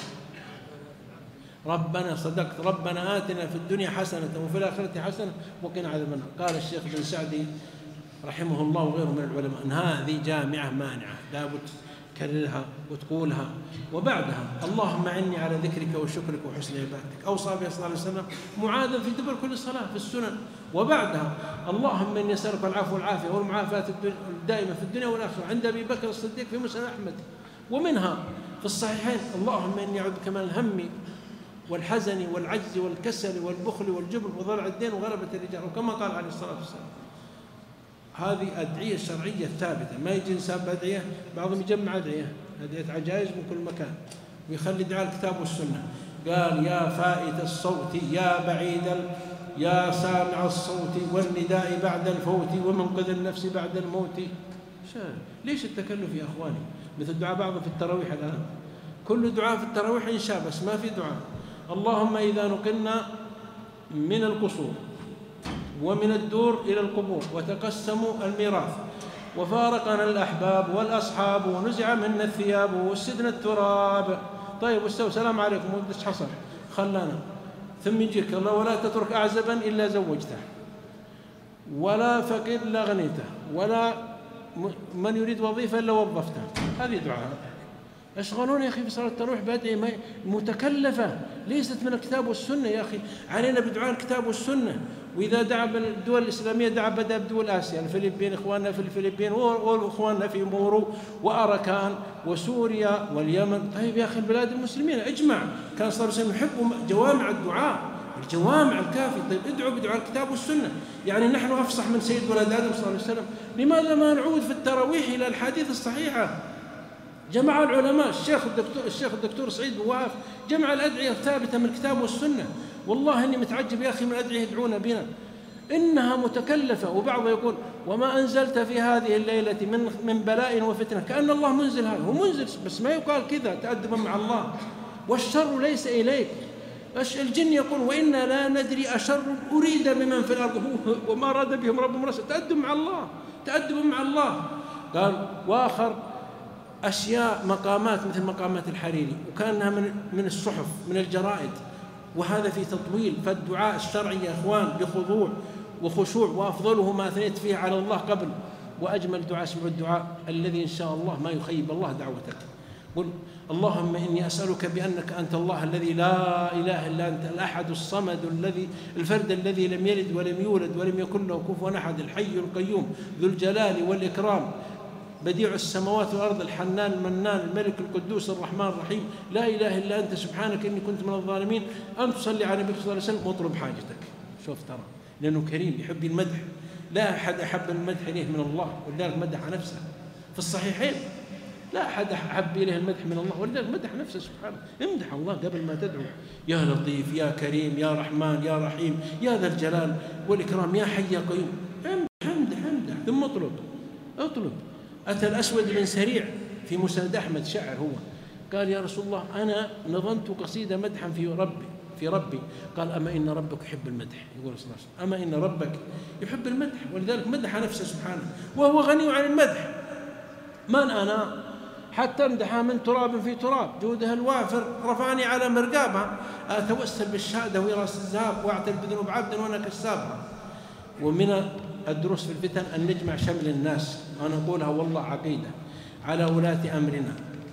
ربنا صدقت، ربنا آتنا في الدنيا حسنة وفي الآخرة حسنة وقنا عذاب النار. قال الشيخ بن سعدي رحمه الله وغيره من العلماء أن هذه جامعة مانعة، لابد تكررها وتقولها. وبعدها اللهم أعني على ذكرك وشكرك وحسن عبادتك، أوصى بها صلى الله عليه وسلم معاذا في دبر كل صلاة في السنن. وبعدها اللهم إني أسألك العفو والعافية والمعافاة الدائمة في الدنيا والآخرة، عند أبي بكر الصديق في مسند أحمد. ومنها في الصحيحين: اللهم إني أعوذ بك من الهم والحزن والعجز والكسل والبخل والجبن وضلع الدين وغلبة الرجال، وكما قال عليه الصلاة والسلام. هذه أدعية شرعية ثابتة، ما يجي إنسان بأدعية، بعضهم يجمع أدعية أدعية عجائز من كل مكان ويخلي دعاء الكتاب والسنة. قال: يا فائت الصوت يا بعيد يا سامع الصوت والنداء بعد الفوت ومنقذ النفس بعد الموت. ليش التكلف يا أخواني؟ مثل دعاء بعضهم في التراويح الآن، كل دعاء في التراويح إنشاء بس ما في دعاء. اللهم إذا نقلنا من القصور ومن الدور إلى القبور وتقسموا الميراث وفارقنا الأحباب والأصحاب ونزع منا الثياب وسدنا التراب. طيب واستوى، سلام عليكم، ودش حصل خلانا. ثم يجيك الله: ولا تترك أعزبا إلا زوجته، ولا فقير إلا غنيته، ولا من يريد وظيفة إلا وظفته. هذه دعاء. أشغلون يا أخي في صلاة التراويح بأدعية متكلفة ليست من الكتاب والسنة. يا أخي علينا بدعاء الكتاب والسنة. وإذا دعا بالدول الإسلامية دعا بدأ بدول آسيا، الفلبين، إخواننا في الفلبين وإخواننا في مورو وأراكان وسوريا واليمن. طيب يا أخي البلاد المسلمين اجمع، كان صلى الله عليه وسلم يحب جوامع الدعاء، الجوامع الكافي. طيب ادعوا بدعاء الكتاب والسنة. يعني نحن أفصح من سيد ولد آدم صلى الله عليه وسلم، لماذا ما نعود في التراويح إلى الحديث الصحيحة؟ جمع العلماء الشيخ الدكتور الشيخ الدكتور سعيد بواف جمع الأدعية الثابتة من الكتاب والسنة. والله إني متعجب يا أخي من أدعية يدعون بنا، إنها متكلفة. وبعض يقول: وما أنزلت في هذه الليلة من من بلاء وفتنة، كأن الله منزل. هذا هو منزل بس ما يقال كذا تأدبا مع الله. والشر ليس إليك. الجن يقول: وإنا لا ندري أشر أريد بمن في الأرض وما أراد بهم ربهم رشدا. تأدب مع الله، تأدب مع الله. قال: وآخر أشياء مقامات مثل مقامات الحريري، وكانها من من الصحف من الجرائد، وهذا في تطويل. فالدعاء الشرعي يا إخوان بخضوع وخشوع، وأفضله ما أثنيت فيه على الله قبل. وأجمل دعاء اسمه الدعاء الذي إن شاء الله ما يخيب الله دعوتك. قل: اللهم إني أسألك بأنك أنت الله الذي لا إله إلا أنت، الأحد الصمد الذي الفرد الذي لم يلد ولم يولد ولم يكن له كفوا أحد، الحي القيوم ذو الجلال والإكرام، بديع السماوات والأرض، الحنان المنان الملك القدوس الرحمن الرحيم، لا إله إلا أنت سبحانك إني كنت من الظالمين، أن تصلي على النبي صلى الله عليه وسلم واطلب حاجتك. شوف ترى، لأنه كريم يحب المدح، لا أحد أحب المدح إليه من الله، ولذلك مدح نفسه في الصحيحين. لا أحد أحب إليه المدح من الله، ولذلك مدح نفسه سبحانه. امدح الله قبل ما تدعو: يا لطيف يا كريم يا رحمن يا رحيم يا ذا الجلال والإكرام يا حي يا قيوم. امدح امدح ثم اطلب اطلب. أتى الأسود بن سريع في مسند أحمد شاعر هو، قال: يا رسول الله أنا نظمت قصيدة مدحا في ربي في ربي قال: أما إن ربك يحب المدح. يقول صلى الله عليه وسلم: أما إن ربك يحب المدح، ولذلك مدح نفسه سبحانه وهو غني عن المدح. من أنا حتى امدحها من تراب في تراب، جودها الوافر رفعني على مرقابها، أتوسل بالشهادة وراس الذهب وأعترف بذنوب عبد وأنا كسابها. ومن الدروس في الفتن أن نجمع شمل الناس، أنا أقولها والله عقيدة، على ولاة أمرنا،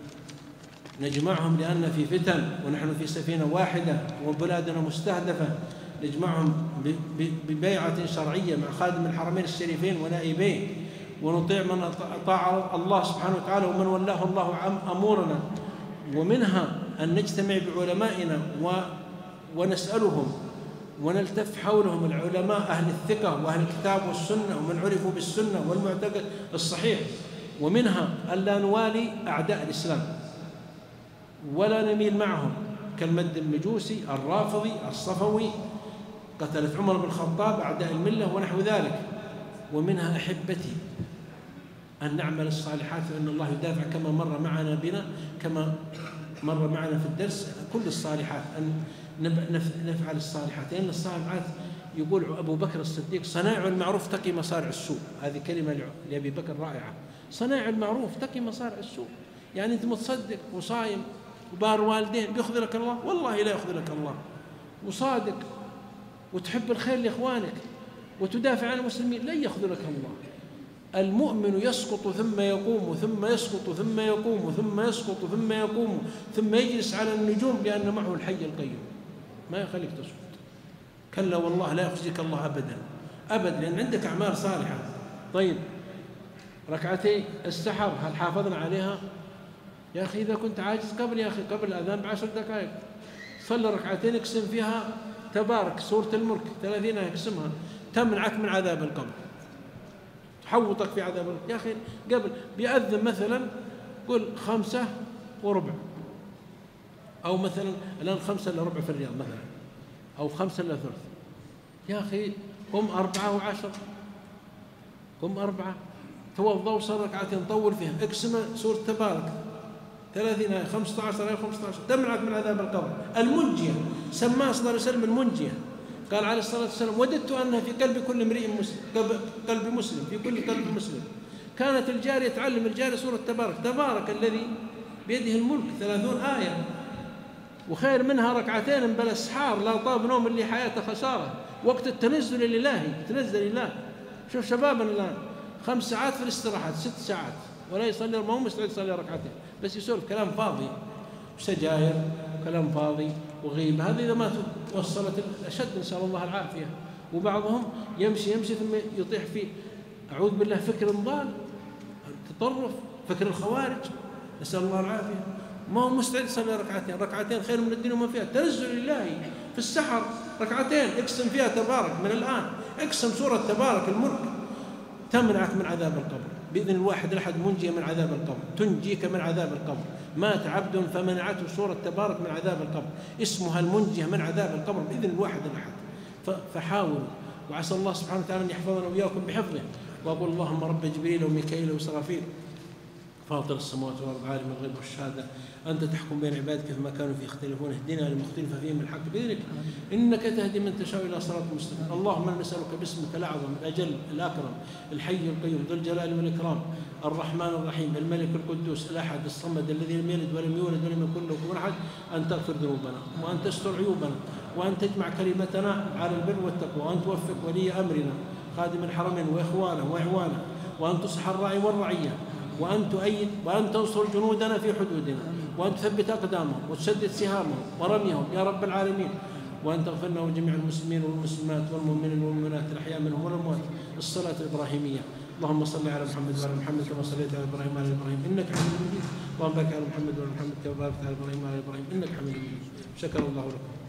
نجمعهم لأن في فتن ونحن في سفينة واحدة وبلادنا مستهدفة، نجمعهم ببيعة شرعية مع خادم الحرمين الشريفين ونائبيه، ونطيع من أطاع الله سبحانه وتعالى ومن ولاه الله أمورنا. ومنها أن نجتمع بعلمائنا ونسألهم ونلتف حولهم، العلماء أهل الثقة وأهل الكتاب والسنة ومن عرفوا بالسنة والمعتقد الصحيح. ومنها أن لا نوالي أعداء الإسلام ولا نميل معهم كالمد المجوسي، الرافضي، الصفوي، قتلت عمر بن الخطاب أعداء الملة ونحو ذلك. ومنها أحبتي أن نعمل الصالحات، فإن الله يدافع كما مر معنا بنا كما مر معنا في الدرس كل الصالحات، أن نفعل الصالحات، لأن الصالحات يقول أبو بكر الصديق: صنائع المعروف تقي مصارع السوء. هذه كلمة لأبي بكر رائعة. صنائع المعروف تقي مصارع السوء، يعني أنت متصدق وصايم وبار والدين بيخذلك الله؟ والله لا يخذلك الله. وصادق وتحب الخير لإخوانك وتدافع عن المسلمين، لن يخذلك الله. المؤمن يسقط ثم يقوم ثم يسقط ثم يقوم ثم يسقط ثم يقوم ثم يجلس على النجوم، لأن معه الحي القيوم ما يخليك تسقط. كلا والله لا يخزيك الله أبدا أبدا، لأن عندك أعمال صالحة. طيب ركعتي السحر هل حافظنا عليها؟ يا أخي إذا كنت عاجز قبل يا أخي قبل الأذان بعشر دقائق صلي ركعتين اقسم فيها تبارك سورة الملك ثلاثين اقسمها، تمنعك من عذاب القبر، تحوطك في عذاب القبر. يا أخي قبل بيأذن مثلا قل خمسة وربع، أو مثلا الآن خمسة إلا ربع في الرياض مثلا، أو خمسة إلا ثلث. يا أخي قم أربعة وعشر، قم أربعة، توضأ وصل ركعتين طول فيها، اقسم سورة تبارك ثلاثين آية، خمسة عشر آية، خمسة عشر، تمنعك من عذاب القبر. المنجية سماها صلى الله عليه وسلم المنجية، قال عليه الصلاة والسلام: وددت أنها في قلب كل امرئ مسلم، قلب مسلم، في كل قلب مسلم. كانت الجارية تعلم الجارية سورة تبارك، تبارك الذي بيده الملك، ثلاثون آية، وخير منها ركعتين بلا اسحار، لا طاب نوم اللي حياته خسارة، وقت التنزل الإلهي، تنزل الله. شوف شبابنا الآن خمس ساعات في الاستراحات، ست ساعات، ولا يصلي، ما هو مستعد يصلي ركعتين، بس يسولف كلام فاضي وسجاير وكلام فاضي وغيبة. هذه إذا ما وصلت الأشد، نسأل الله العافية. وبعضهم يمشي يمشي ثم يطيح في أعوذ بالله فكر ضال، تطرف، فكر الخوارج، نسأل الله العافية. ما هو مستعد يصلي ركعتين، ركعتين خير من الدنيا وما فيها. تنزل الله في السحر ركعتين اقسم فيها تبارك من الآن، اقسم سورة تبارك الملك، تمنعك من عذاب القبر بإذن الواحد الأحد، منجية من عذاب القبر، تنجيك من عذاب القبر. مات عبد فمنعته سورة تبارك من عذاب القبر، اسمها المنجية من عذاب القبر بإذن الواحد الأحد. فحاولوا، وعسى الله سبحانه وتعالى أن يحفظنا وإياكم بحفظه. وأقول اللهم رب جبريل وميكائيل وإسرافيل فاطر السماوات والأرض عالم الغيب والشهادة، أنت تحكم بين عبادك فيما كانوا فيه يختلفون، اهدنا لما اختلف فيه من الحق بإذنك، إنك تهدي من تشاء إلى صراط مستقيم. اللهم نسألك باسمك الأعظم الأجل الأكرم الحي القيوم ذو الجلال والإكرام الرحمن الرحيم الملك القدوس الأحد الصمد الذي لم يلد ولم يولد ولم يكن له كفوا أحد، أن تغفر ذنوبنا وأن تستر عيوبنا وأن تجمع كلمتنا على البر والتقوى، وأن توفق ولي أمرنا خادم الحرمين وإخوانه وإعوانه، وأن تصلح الراعي والرعية، وأن تؤيد وأن تنصر جنودنا في حدودنا، وأن تثبت أقدامهم وتسدد سهامهم ورميهم يا رب العالمين، وأن تغفر لنا وجميع المسلمين والمسلمات والمؤمنين والمؤمنات الأحياء منهم والأموات الصلاة الإبراهيمية. اللهم صل على محمد وعلى محمد كما صليت على إبراهيم وعلى إبراهيم إنك حميد مجيد. اللهم بارك على محمد وعلى محمد كما باركت على إبراهيم وعلى إبراهيم إنك حميد مجيد. شكر الله لكم.